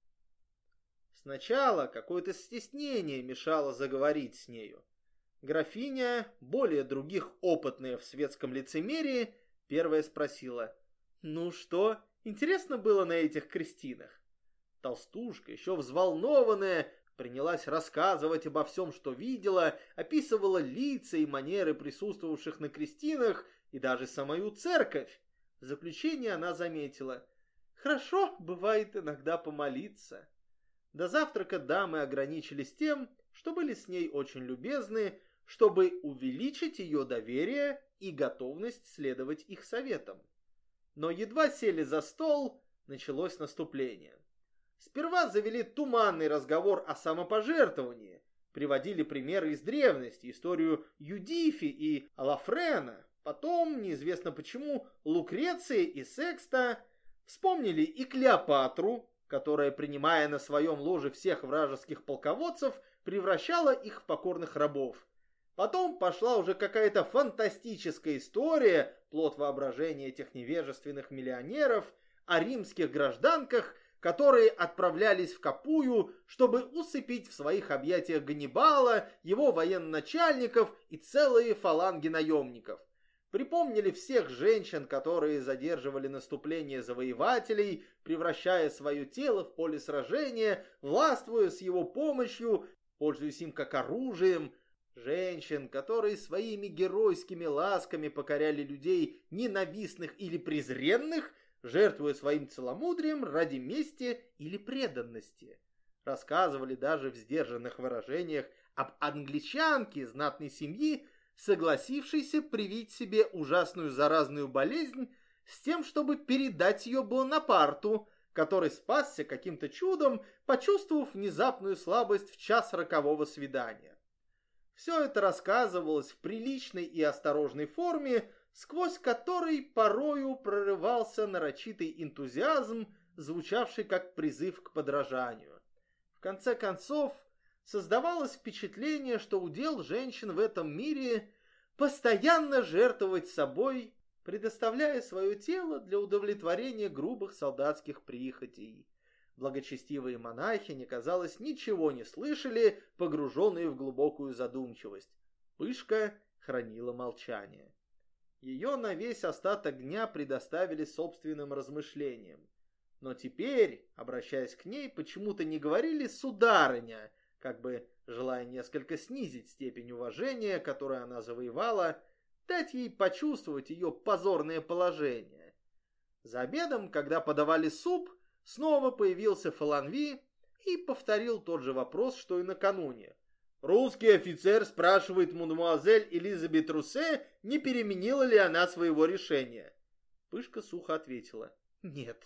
Сначала какое-то стеснение мешало заговорить с нею. Графиня, более других опытная в светском лицемерии, первая спросила: «Ну что, интересно было на этих крестинах?» Толстушка, еще взволнованная, принялась рассказывать обо всем, что видела, описывала лица и манеры присутствовавших на крестинах и даже самую церковь. В заключение она заметила: «Хорошо бывает иногда помолиться». До завтрака дамы ограничились тем, что были с ней очень любезны, чтобы увеличить ее доверие и готовность следовать их советам. Но едва сели за стол, началось наступление. Сперва завели туманный разговор о самопожертвовании, приводили примеры из древности, историю Юдифи и Алафрена, потом, неизвестно почему, Лукреция и Секста, вспомнили и Клеопатру, которая, принимая на своем ложе всех вражеских полководцев, превращала их в покорных рабов. Потом пошла уже какая-то фантастическая история, плод воображения этих невежественных миллионеров, о римских гражданках, которые отправлялись в Капую, чтобы усыпить в своих объятиях Ганнибала, его военачальников и целые фаланги наемников. Припомнили всех женщин, которые задерживали наступление завоевателей, превращая свое тело в поле сражения, властвуя с его помощью, пользуясь им как оружием. Женщин, которые своими геройскими ласками покоряли людей ненавистных или презренных, жертвуя своим целомудрием ради мести или преданности. Рассказывали даже в сдержанных выражениях об англичанке знатной семьи, согласившейся привить себе ужасную заразную болезнь с тем, чтобы передать ее Бонапарту, который спасся каким-то чудом, почувствовав внезапную слабость в час рокового свидания. Все это рассказывалось в приличной и осторожной форме, сквозь который порою прорывался нарочитый энтузиазм, звучавший как призыв к подражанию. В конце концов, создавалось впечатление, что удел женщин в этом мире постоянно жертвовать собой, предоставляя свое тело для удовлетворения грубых солдатских прихотей. Благочестивые монахини, казалось, ничего не слышали, погруженные в глубокую задумчивость. Пышка хранила молчание. Ее на весь остаток дня предоставили собственным размышлениям. Но теперь, обращаясь к ней, почему-то не говорили «сударыня», как бы желая несколько снизить степень уважения, которую она завоевала, дать ей почувствовать ее позорное положение. За обедом, когда подавали суп, снова появился Фоланви и повторил тот же вопрос, что и накануне. Русский офицер спрашивает мадемуазель Элизабет Руссе, не переменила ли она своего решения. Пышка сухо ответила: нет.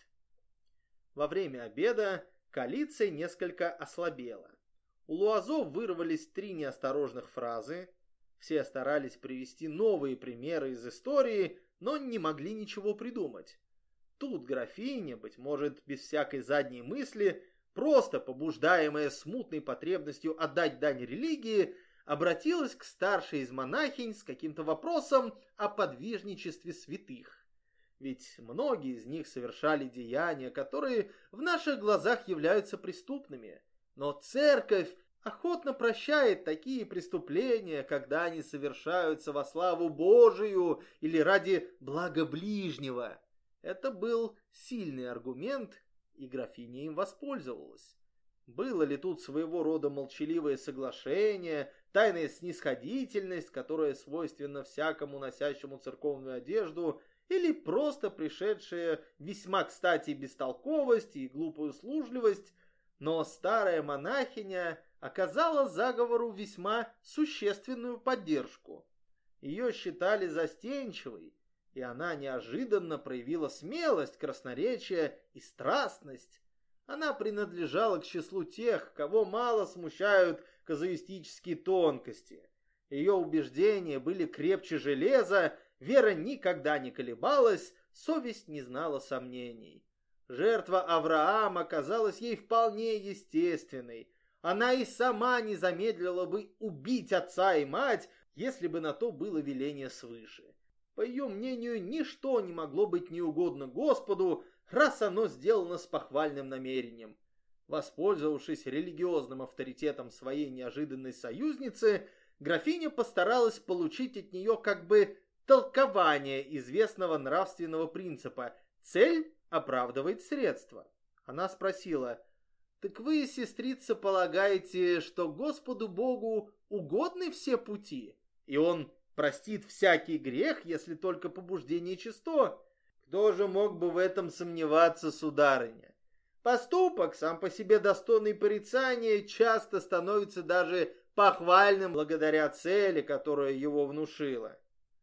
Во время обеда коалиция несколько ослабела. У Луазо вырвались 3 неосторожных фразы. Все старались привести новые примеры из истории, но не могли ничего придумать. Тут графиня, быть может, без всякой задней мысли, просто побуждаемая смутной потребностью отдать дань религии, обратилась к старшей из монахинь с каким-то вопросом о подвижничестве святых. Ведь многие из них совершали деяния, которые в наших глазах являются преступными. Но церковь охотно прощает такие преступления, когда они совершаются во славу Божию или ради блага ближнего. Это был сильный аргумент, и графиня им воспользовалась. Было ли тут своего рода молчаливое соглашение, тайная снисходительность, которая свойственна всякому носящему церковную одежду, или просто пришедшая весьма кстати бестолковость и глупую услужливость, но старая монахиня оказала заговору весьма существенную поддержку. Ее считали застенчивой, и она неожиданно проявила смелость, красноречие и страстность. Она принадлежала к числу тех, кого мало смущают казуистические тонкости. Ее убеждения были крепче железа, вера никогда не колебалась, совесть не знала сомнений. Жертва Авраама казалась ей вполне естественной. Она и сама не замедлила бы убить отца и мать, если бы на то было веление свыше. По ее мнению, ничто не могло быть неугодно Господу, раз оно сделано с похвальным намерением. Воспользовавшись религиозным авторитетом своей неожиданной союзницы, графиня постаралась получить от нее как бы толкование известного нравственного принципа «цель оправдывает средства». Она спросила: «Так вы, сестрица, полагаете, что Господу Богу угодны все пути, и Он простит всякий грех, если только побуждение чисто?» «Кто же мог бы в этом сомневаться, сударыня? Поступок, сам по себе достойный порицания, часто становится даже похвальным благодаря цели, которая его внушила».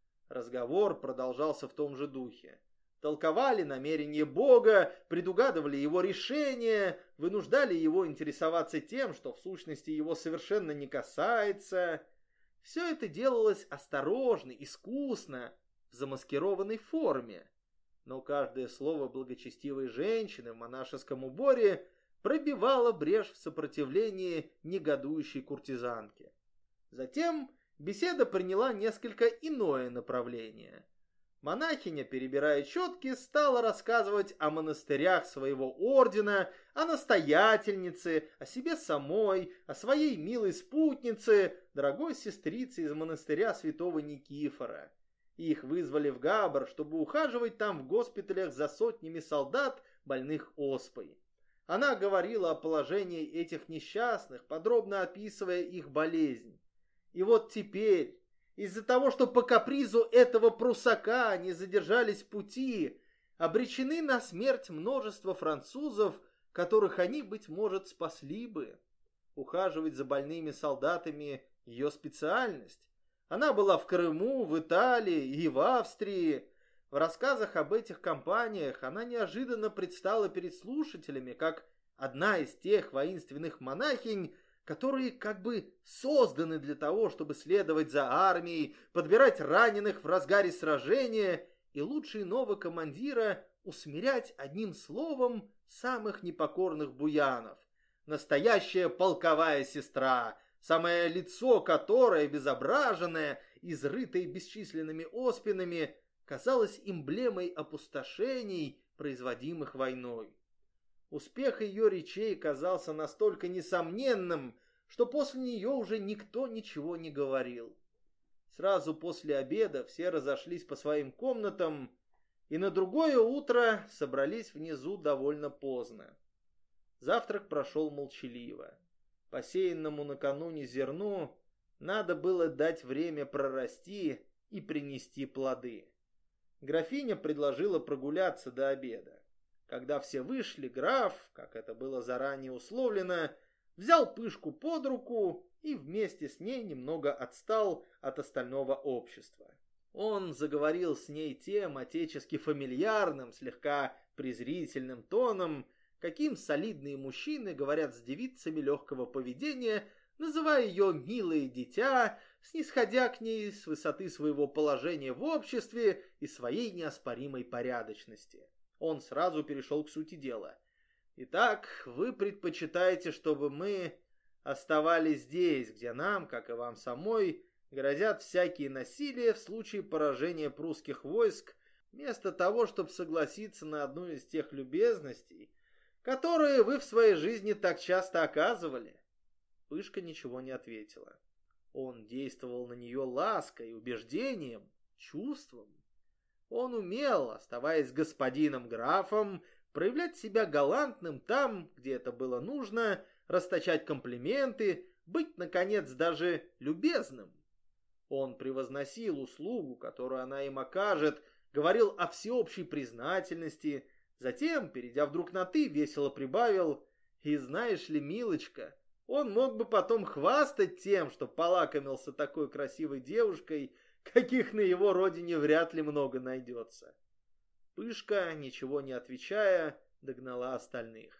Разговор продолжался в том же духе. Толковали намерения Бога, предугадывали его решения, вынуждали его интересоваться тем, что в сущности его совершенно не касается. Все это делалось осторожно, искусно, в замаскированной форме. Но каждое слово благочестивой женщины в монашеском уборе пробивало брешь в сопротивлении негодующей куртизанки. Затем беседа приняла несколько иное направление. Монахиня, перебирая четки, стала рассказывать о монастырях своего ордена, о настоятельнице, о себе самой, о своей милой спутнице, дорогой сестрице из монастыря святого Никифора. Их вызвали в Габр, чтобы ухаживать там в госпиталях за сотнями солдат, больных оспой. Она говорила о положении этих несчастных, подробно описывая их болезнь. И вот теперь, из-за того, что по капризу этого прусака они задержались в пути, обречены на смерть множество французов, которых они, быть может, спасли бы. Ухаживать за больными солдатами – ее специальность. Она была в Крыму, в Италии и в Австрии. В рассказах об этих компаниях она неожиданно предстала перед слушателями как одна из тех воинственных монахинь, которые как бы созданы для того, чтобы следовать за армией, подбирать раненых в разгаре сражения и лучше иного командира усмирять одним словом самых непокорных буянов. Настоящая полковая сестра, самое лицо которой, обезображенное, изрытое бесчисленными оспинами, казалось эмблемой опустошений, производимых войной. Успех ее речей казался настолько несомненным, что после нее уже никто ничего не говорил. Сразу после обеда все разошлись по своим комнатам, и на другое утро собрались внизу довольно поздно. Завтрак прошел молчаливо. Посеянному накануне зерну надо было дать время прорасти и принести плоды. Графиня предложила прогуляться до обеда. Когда все вышли, граф, как это было заранее условлено, взял Пышку под руку и вместе с ней немного отстал от остального общества. Он заговорил с ней тем отечески фамильярным, слегка презрительным тоном, каким солидные мужчины говорят с девицами легкого поведения, называя ее «милое дитя», снисходя к ней с высоты своего положения в обществе и своей неоспоримой порядочности. Он сразу перешел к сути дела. «Итак, вы предпочитаете, чтобы мы оставались здесь, где нам, как и вам самой, грозят всякие насилия в случае поражения прусских войск, вместо того, чтобы согласиться на одну из тех любезностей, которые вы в своей жизни так часто оказывали?» Пышка ничего не ответила. Он действовал на нее лаской, убеждением, чувством. Он умел, оставаясь господином графом, проявлять себя галантным там, где это было нужно, расточать комплименты, быть, наконец, даже любезным. Он превозносил услугу, которую она им окажет, говорил о всеобщей признательности, затем, перейдя вдруг на «ты», весело прибавил: «И знаешь ли, милочка, он мог бы потом хвастать тем, что полакомился такой красивой девушкой, каких на его родине вряд ли много найдется». Пышка, ничего не отвечая, догнала остальных.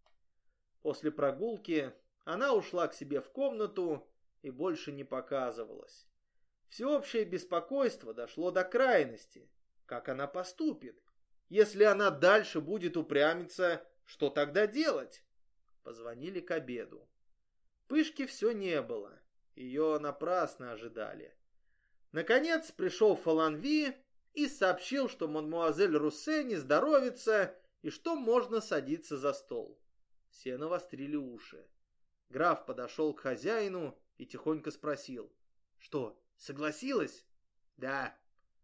После прогулки она ушла к себе в комнату и больше не показывалась. Всеобщее беспокойство дошло до крайности. Как она поступит? Если она дальше будет упрямиться, что тогда делать? Позвонили к обеду. Пышки все не было. Ее напрасно ожидали. Наконец пришел Фаланви и сообщил, что мадемуазель Руссе не здоровится и что можно садиться за стол. Все навострили уши. Граф подошел к хозяину и тихонько спросил: «Что, согласилась?» «Да».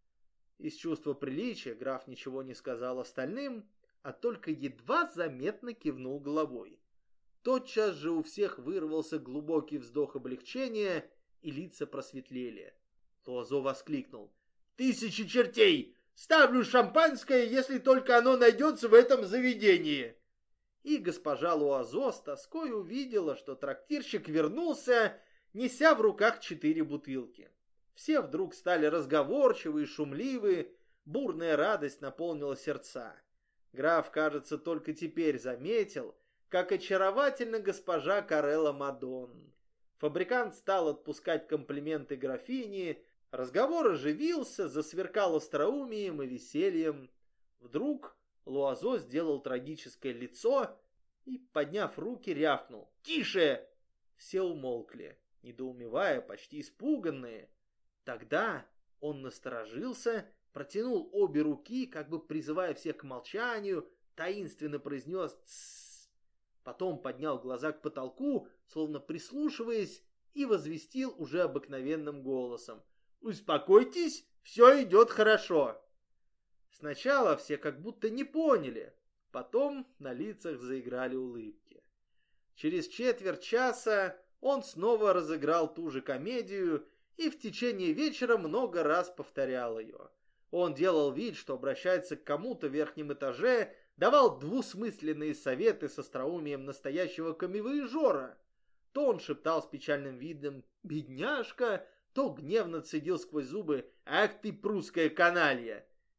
Из чувства приличия граф ничего не сказал остальным, а только едва заметно кивнул головой. Тотчас же у всех вырвался глубокий вздох облегчения, и лица просветлели. Луазо воскликнул: «Тысячи чертей! Ставлю шампанское, если только оно найдется в этом заведении!» И госпожа Луазо с тоской увидела, что трактирщик вернулся, неся в руках 4 бутылки. Все вдруг стали разговорчивы и шумливы, бурная радость наполнила сердца. Граф, кажется, только теперь заметил, как очаровательна госпожа Карелла Мадон. Фабрикант стал отпускать комплименты графине, разговор оживился, засверкал остроумием и весельем. Вдруг Луазо сделал трагическое лицо и, подняв руки, рявкнул: «Тише!» Все умолкли, недоумевая, почти испуганные. Тогда он насторожился, протянул обе руки, как бы призывая всех к молчанию, таинственно произнес «тссс», потом поднял глаза к потолку, словно прислушиваясь, и возвестил уже обыкновенным голосом: «Успокойтесь, все идет хорошо». Сначала все как будто не поняли, потом на лицах заиграли улыбки. Через четверть часа он снова разыграл ту же комедию и в течение вечера много раз повторял ее. Он делал вид, что обращается к кому-то в верхнем этаже, давал двусмысленные советы с остроумием настоящего камевояжера. То он шептал с печальным видом «бедняжка», то гневно цедил сквозь зубы «ах ты, прусская каналья».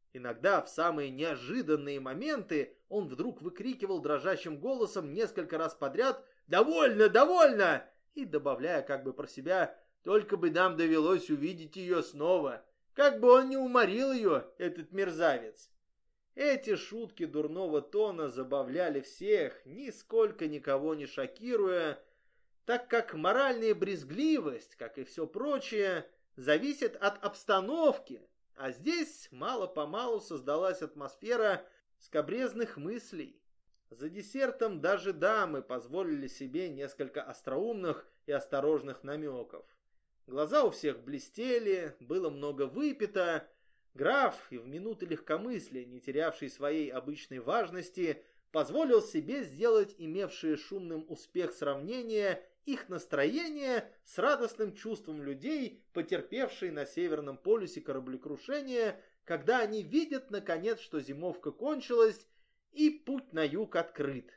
Иногда в самые неожиданные моменты он вдруг выкрикивал дрожащим голосом несколько раз подряд «Довольно, довольно!» и добавляя как бы про себя «Только бы нам довелось увидеть ее снова, как бы он не уморил ее, этот мерзавец». Эти шутки дурного тона забавляли всех, нисколько никого не шокируя, так как моральная брезгливость, как и все прочее, зависит от обстановки, а здесь мало-помалу создалась атмосфера скабрезных мыслей. За десертом даже дамы позволили себе несколько остроумных и осторожных намеков. Глаза у всех блестели, было много выпито. Граф, и в минуты легкомыслия, не терявший своей обычной важности, позволил себе сделать имевшие шумным успех сравнение их настроение с радостным чувством людей, потерпевшие на Северном полюсе кораблекрушение, когда они видят, наконец, что зимовка кончилась и путь на юг открыт.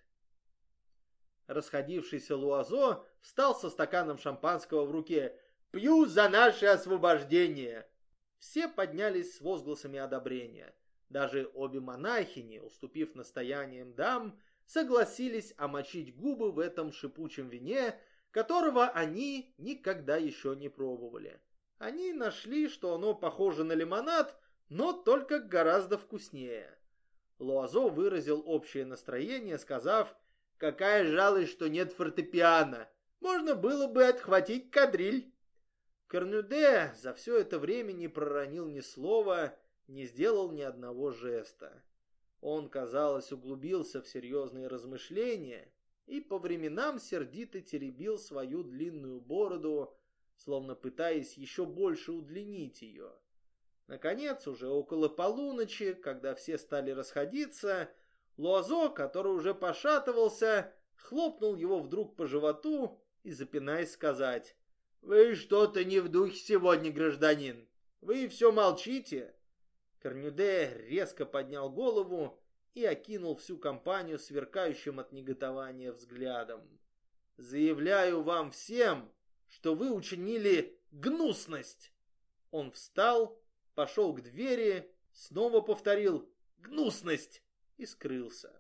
Расходившийся Луазо встал со стаканом шампанского в руке. «Пью за наше освобождение!» Все поднялись с возгласами одобрения. Даже обе монахини, уступив настояниям дам, согласились омочить губы в этом шипучем вине, которого они никогда еще не пробовали. Они нашли, что оно похоже на лимонад, но только гораздо вкуснее. Луазо выразил общее настроение, сказав: «Какая жалость, что нет фортепиано. Можно было бы отхватить кадриль». Корнюде за все это время не проронил ни слова, не сделал ни одного жеста. Он, казалось, углубился в серьезные размышления и по временам сердито теребил свою длинную бороду, словно пытаясь еще больше удлинить ее. Наконец, уже около полуночи, когда все стали расходиться, Луазо, который уже пошатывался, хлопнул его вдруг по животу и, запинаясь, сказать: «Вы что-то не в духе сегодня, гражданин. Вы все молчите». Корнюде резко поднял голову и окинул всю компанию сверкающим от негодования взглядом. «Заявляю вам всем, что вы учинили гнусность!» Он встал, пошел к двери, снова повторил «гнусность» и скрылся.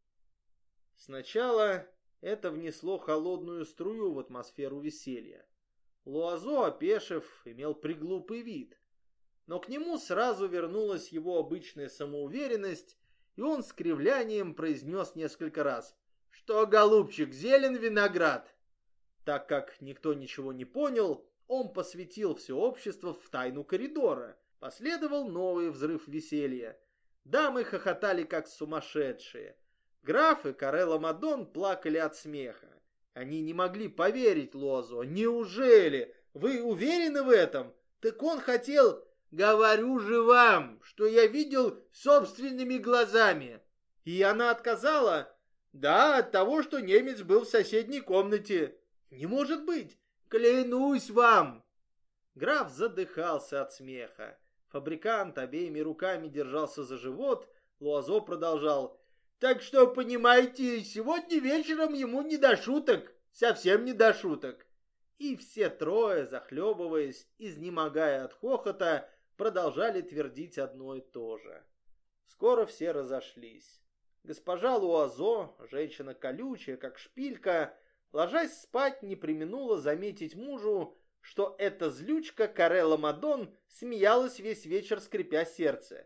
Сначала это внесло холодную струю в атмосферу веселья. Луазо, опешив, имел приглупый вид. Но к нему сразу вернулась его обычная самоуверенность, и он с кривлянием произнес несколько раз: «Что, голубчик, зелен виноград?» Так как никто ничего не понял, он посвятил все общество в тайну коридора. Последовал новый взрыв веселья. Дамы хохотали как сумасшедшие. Граф и Карелла Мадон плакали от смеха. Они не могли поверить Луазо. «Неужели? Вы уверены в этом? Так он хотел...» «Говорю же вам, что я видел собственными глазами». «И она отказала?» «Да, от того, что немец был в соседней комнате». «Не может быть! Клянусь вам!» Граф задыхался от смеха. Фабрикант обеими руками держался за живот. Луазо продолжал: «Так что, понимаете, сегодня вечером ему не до шуток, совсем не до шуток». И все трое, захлебываясь, изнемогая от хохота, продолжали твердить одно и то же. Скоро все разошлись. Госпожа Луазо, женщина колючая, как шпилька, ложась спать, не преминула заметить мужу, что эта злючка Карелла Мадон смеялась весь вечер, скрипя сердце.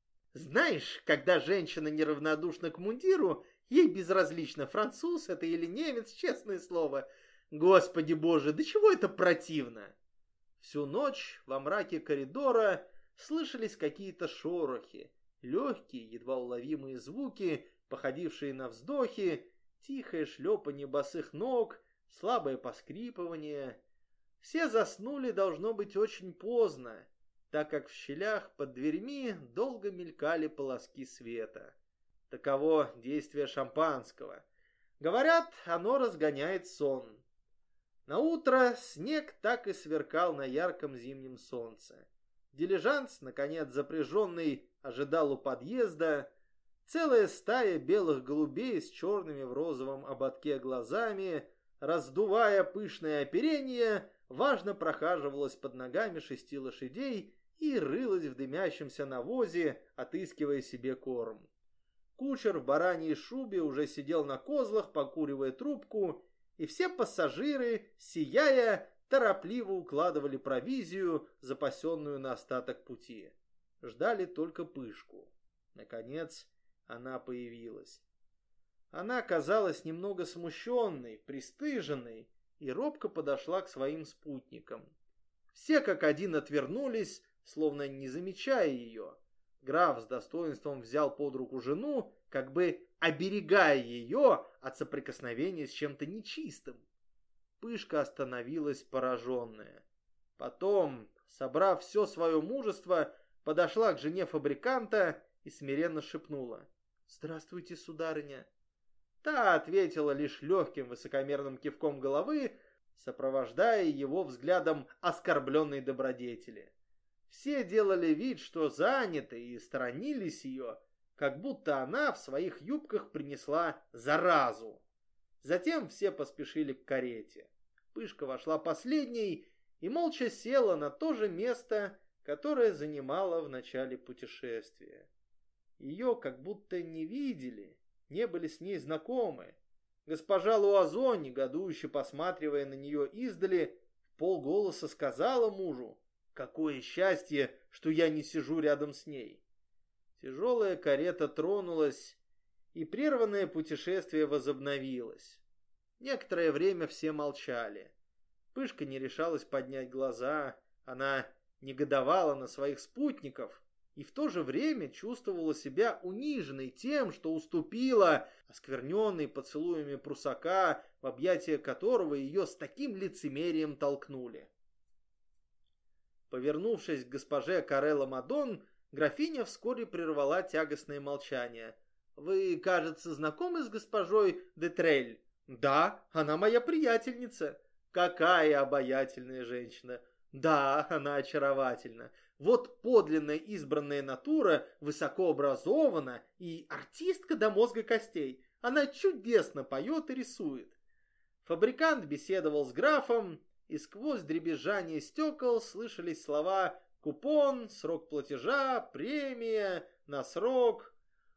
Знаешь, когда женщина неравнодушна к мундиру, ей безразлично, француз это или немец, честное слово. Господи боже, до чего это противно! Всю ночь во мраке коридора слышались какие-то шорохи, легкие, едва уловимые звуки, походившие на вздохи, тихое шлепанье босых ног, слабое поскрипывание. Все заснули, должно быть, очень поздно, так как в щелях под дверьми долго мелькали полоски света. Таково действие шампанского. Говорят, оно разгоняет сон. Наутро снег так и сверкал на ярком зимнем солнце. Дилижанс, наконец запряженный, ожидал у подъезда. Целая стая белых голубей с черными в розовом ободке глазами, раздувая пышное оперение, важно прохаживалась под ногами 6 лошадей и рылась в дымящемся навозе, отыскивая себе корм. Кучер в бараньей шубе уже сидел на козлах, покуривая трубку, и все пассажиры, сияя, торопливо укладывали провизию, запасенную на остаток пути. Ждали только Пышку. Наконец она появилась. Она казалась немного смущенной, пристыженной, и робко подошла к своим спутникам. Все как один отвернулись, словно не замечая ее. Граф с достоинством взял под руку жену, как бы оберегая ее от соприкосновения с чем-то нечистым. Пышка остановилась пораженная. Потом, собрав все свое мужество, подошла к жене фабриканта и смиренно шепнула: «Здравствуйте, сударыня». Та ответила лишь легким высокомерным кивком головы, сопровождая его взглядом оскорбленной добродетели. Все делали вид, что заняты, и сторонились ее, как будто она в своих юбках принесла заразу. Затем все поспешили к карете. Пышка вошла последней и молча села на то же место, которое занимала в начале путешествия. Ее как будто не видели, не были с ней знакомы. Госпожа Луазо, негодующе посматривая на нее издали, вполголоса сказала мужу: «Какое счастье, что я не сижу рядом с ней». Тяжелая карета тронулась, и прерванное путешествие возобновилось. Некоторое время все молчали. Пышка не решалась поднять глаза, она негодовала на своих спутников и в то же время чувствовала себя униженной тем, что уступила, оскверненной поцелуями прусака, в объятия которого ее с таким лицемерием толкнули. Повернувшись к госпоже Карелла Мадон, графиня вскоре прервала тягостное молчание. «Вы, кажется, знакомы с госпожой де Трель?» «Да, она моя приятельница». «Какая обаятельная женщина!» «Да, она очаровательна. Вот подлинная избранная натура, высоко образована и артистка до мозга костей. Она чудесно поет и рисует». Фабрикант беседовал с графом, и сквозь дребезжание стекол слышались слова «купон», «срок платежа», «премия», «на срок».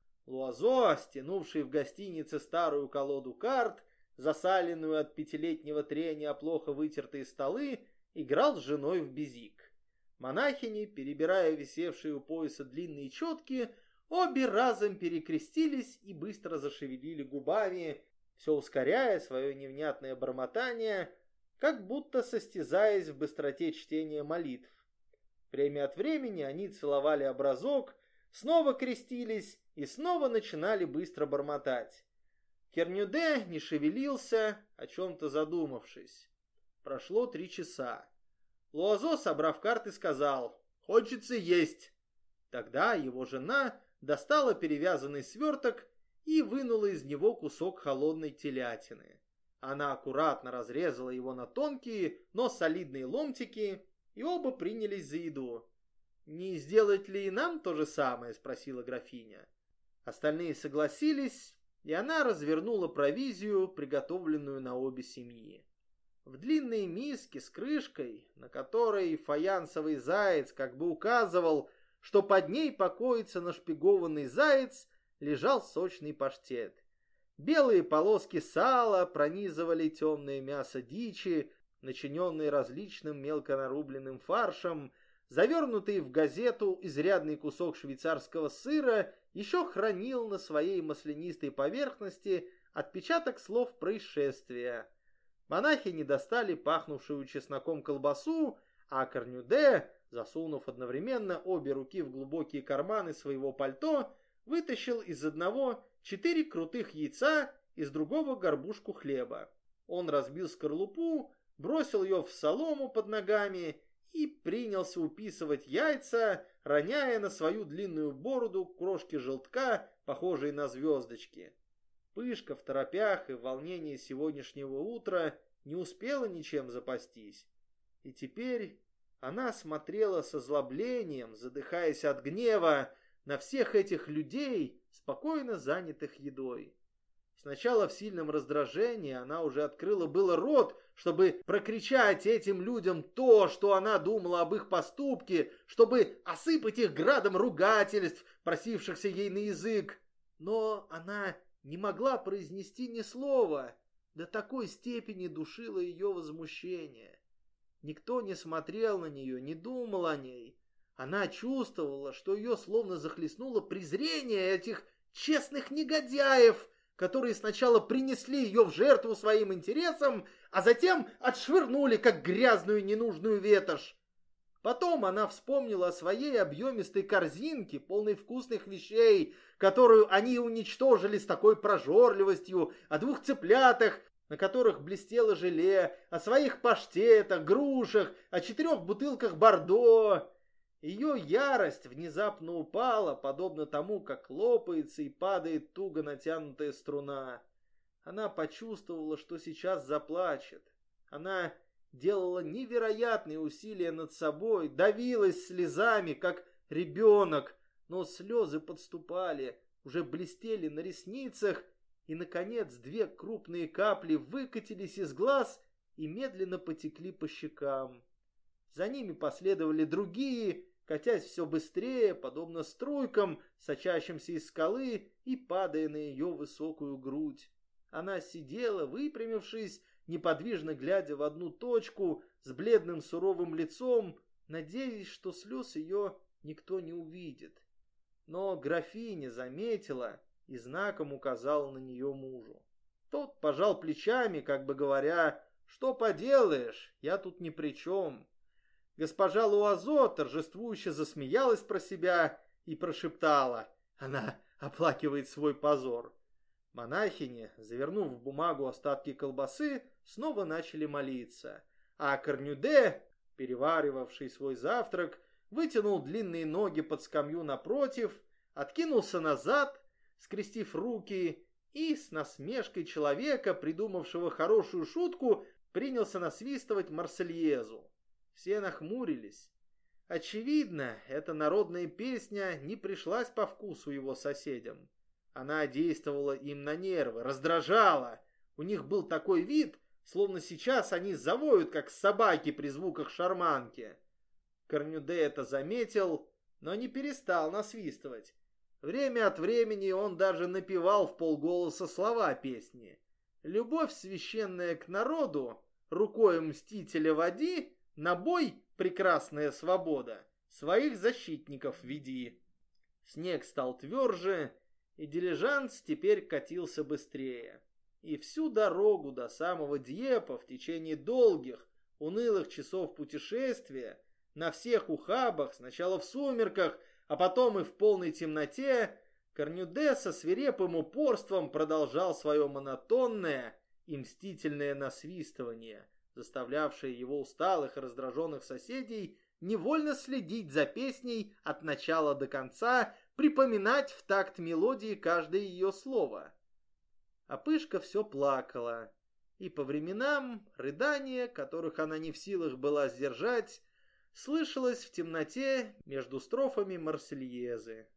Луазо, стянувший в гостинице старую колоду карт, засаленную от пятилетнего трения о плохо вытертые столы, играл с женой в безик. Монахини, перебирая висевшие у пояса длинные четки, обе разом перекрестились и быстро зашевелили губами, все ускоряя свое невнятное бормотание, как будто состязаясь в быстроте чтения молитв. Время от времени они целовали образок, снова крестились и снова начинали быстро бормотать. Кернюде не шевелился, о чем-то задумавшись. Прошло 3 часа. Луазо, собрав карты, сказал: «Хочется есть». Тогда его жена достала перевязанный сверток и вынула из него кусок холодной телятины. Она аккуратно разрезала его на тонкие, но солидные ломтики, и оба принялись за еду. «Не сделать ли и нам то же самое?» — спросила графиня. Остальные согласились, и она развернула провизию, приготовленную на обе семьи. В длинной миске с крышкой, на которой фаянсовый заяц как бы указывал, что под ней покоится нашпигованный заяц, лежал сочный паштет. Белые полоски сала пронизывали темное мясо дичи, начиненное различным мелко нарубленным фаршем. Завернутый в газету изрядный кусок швейцарского сыра еще хранил на своей маслянистой поверхности отпечаток слов происшествия. Монахини достали пахнувшую чесноком колбасу, а Корнюде, засунув одновременно обе руки в глубокие карманы своего пальто, вытащил из одного 4 крутых яйца, из другого горбушку хлеба. Он разбил скорлупу, бросил ее в солому под ногами и принялся уписывать яйца, роняя на свою длинную бороду крошки желтка, похожие на звездочки. Пышка в торопях и в волнении сегодняшнего утра не успела ничем запастись. И теперь она смотрела с озлоблением, задыхаясь от гнева, на всех этих людей, спокойно занятых едой. Сначала в сильном раздражении она уже открыла было рот, чтобы прокричать этим людям то, что она думала об их поступке, чтобы осыпать их градом ругательств, просившихся ей на язык. Но она не могла произнести ни слова. До такой степени душило ее возмущение. Никто не смотрел на нее, не думал о ней. Она чувствовала, что ее словно захлестнуло презрение этих честных негодяев, которые сначала принесли ее в жертву своим интересам, а затем отшвырнули, как грязную ненужную ветошь. Потом она вспомнила о своей объемистой корзинке, полной вкусных вещей, которую они уничтожили с такой прожорливостью, о 2 цыплятах, на которых блестело желе, о своих паштетах, грушах, о 4 бутылках бордо. Ее ярость внезапно упала, подобно тому, как лопается и падает туго натянутая струна. Она почувствовала, что сейчас заплачет. Она делала невероятные усилия над собой, давилась слезами, как ребенок, но слезы подступали, уже блестели на ресницах, и, наконец, 2 крупные капли выкатились из глаз и медленно потекли по щекам. За ними последовали другие, катясь все быстрее, подобно струйкам, сочащимся из скалы и падая на ее высокую грудь. Она сидела, выпрямившись, неподвижно глядя в одну точку, с бледным суровым лицом, надеясь, что слез ее никто не увидит. Но графиня заметила и знаком указала на нее мужу. Тот пожал плечами, как бы говоря: «Что поделаешь, я тут ни при чем». Госпожа Луазо торжествующе засмеялась про себя и прошептала: «Она оплакивает свой позор». Монахини, завернув в бумагу остатки колбасы, снова начали молиться, а Корнюде, переваривавший свой завтрак, вытянул длинные ноги под скамью напротив, откинулся назад, скрестив руки, и с насмешкой человека, придумавшего хорошую шутку, принялся насвистывать Марсельезу. Все нахмурились. Очевидно, эта народная песня не пришлась по вкусу его соседям. Она действовала им на нервы, раздражала. У них был такой вид, словно сейчас они завоют, как собаки при звуках шарманки. Корнюде это заметил, но не перестал насвистывать. Время от времени он даже напевал вполголоса слова песни. «Любовь священная к народу, рукой мстителя води, на бой, прекрасная свобода, своих защитников веди». Снег стал тверже, и дилижанс теперь катился быстрее. И всю дорогу до самого Дьепа в течение долгих, унылых часов путешествия, на всех ухабах, сначала в сумерках, а потом и в полной темноте, Корнюде со свирепым упорством продолжал свое монотонное и мстительное насвистывание, заставлявшее его усталых и раздраженных соседей невольно следить за песней от начала до конца, припоминать в такт мелодии каждое ее слово. А Пышка все плакала, и по временам рыдания, которых она не в силах была сдержать, слышалось в темноте между строфами Марсельезы.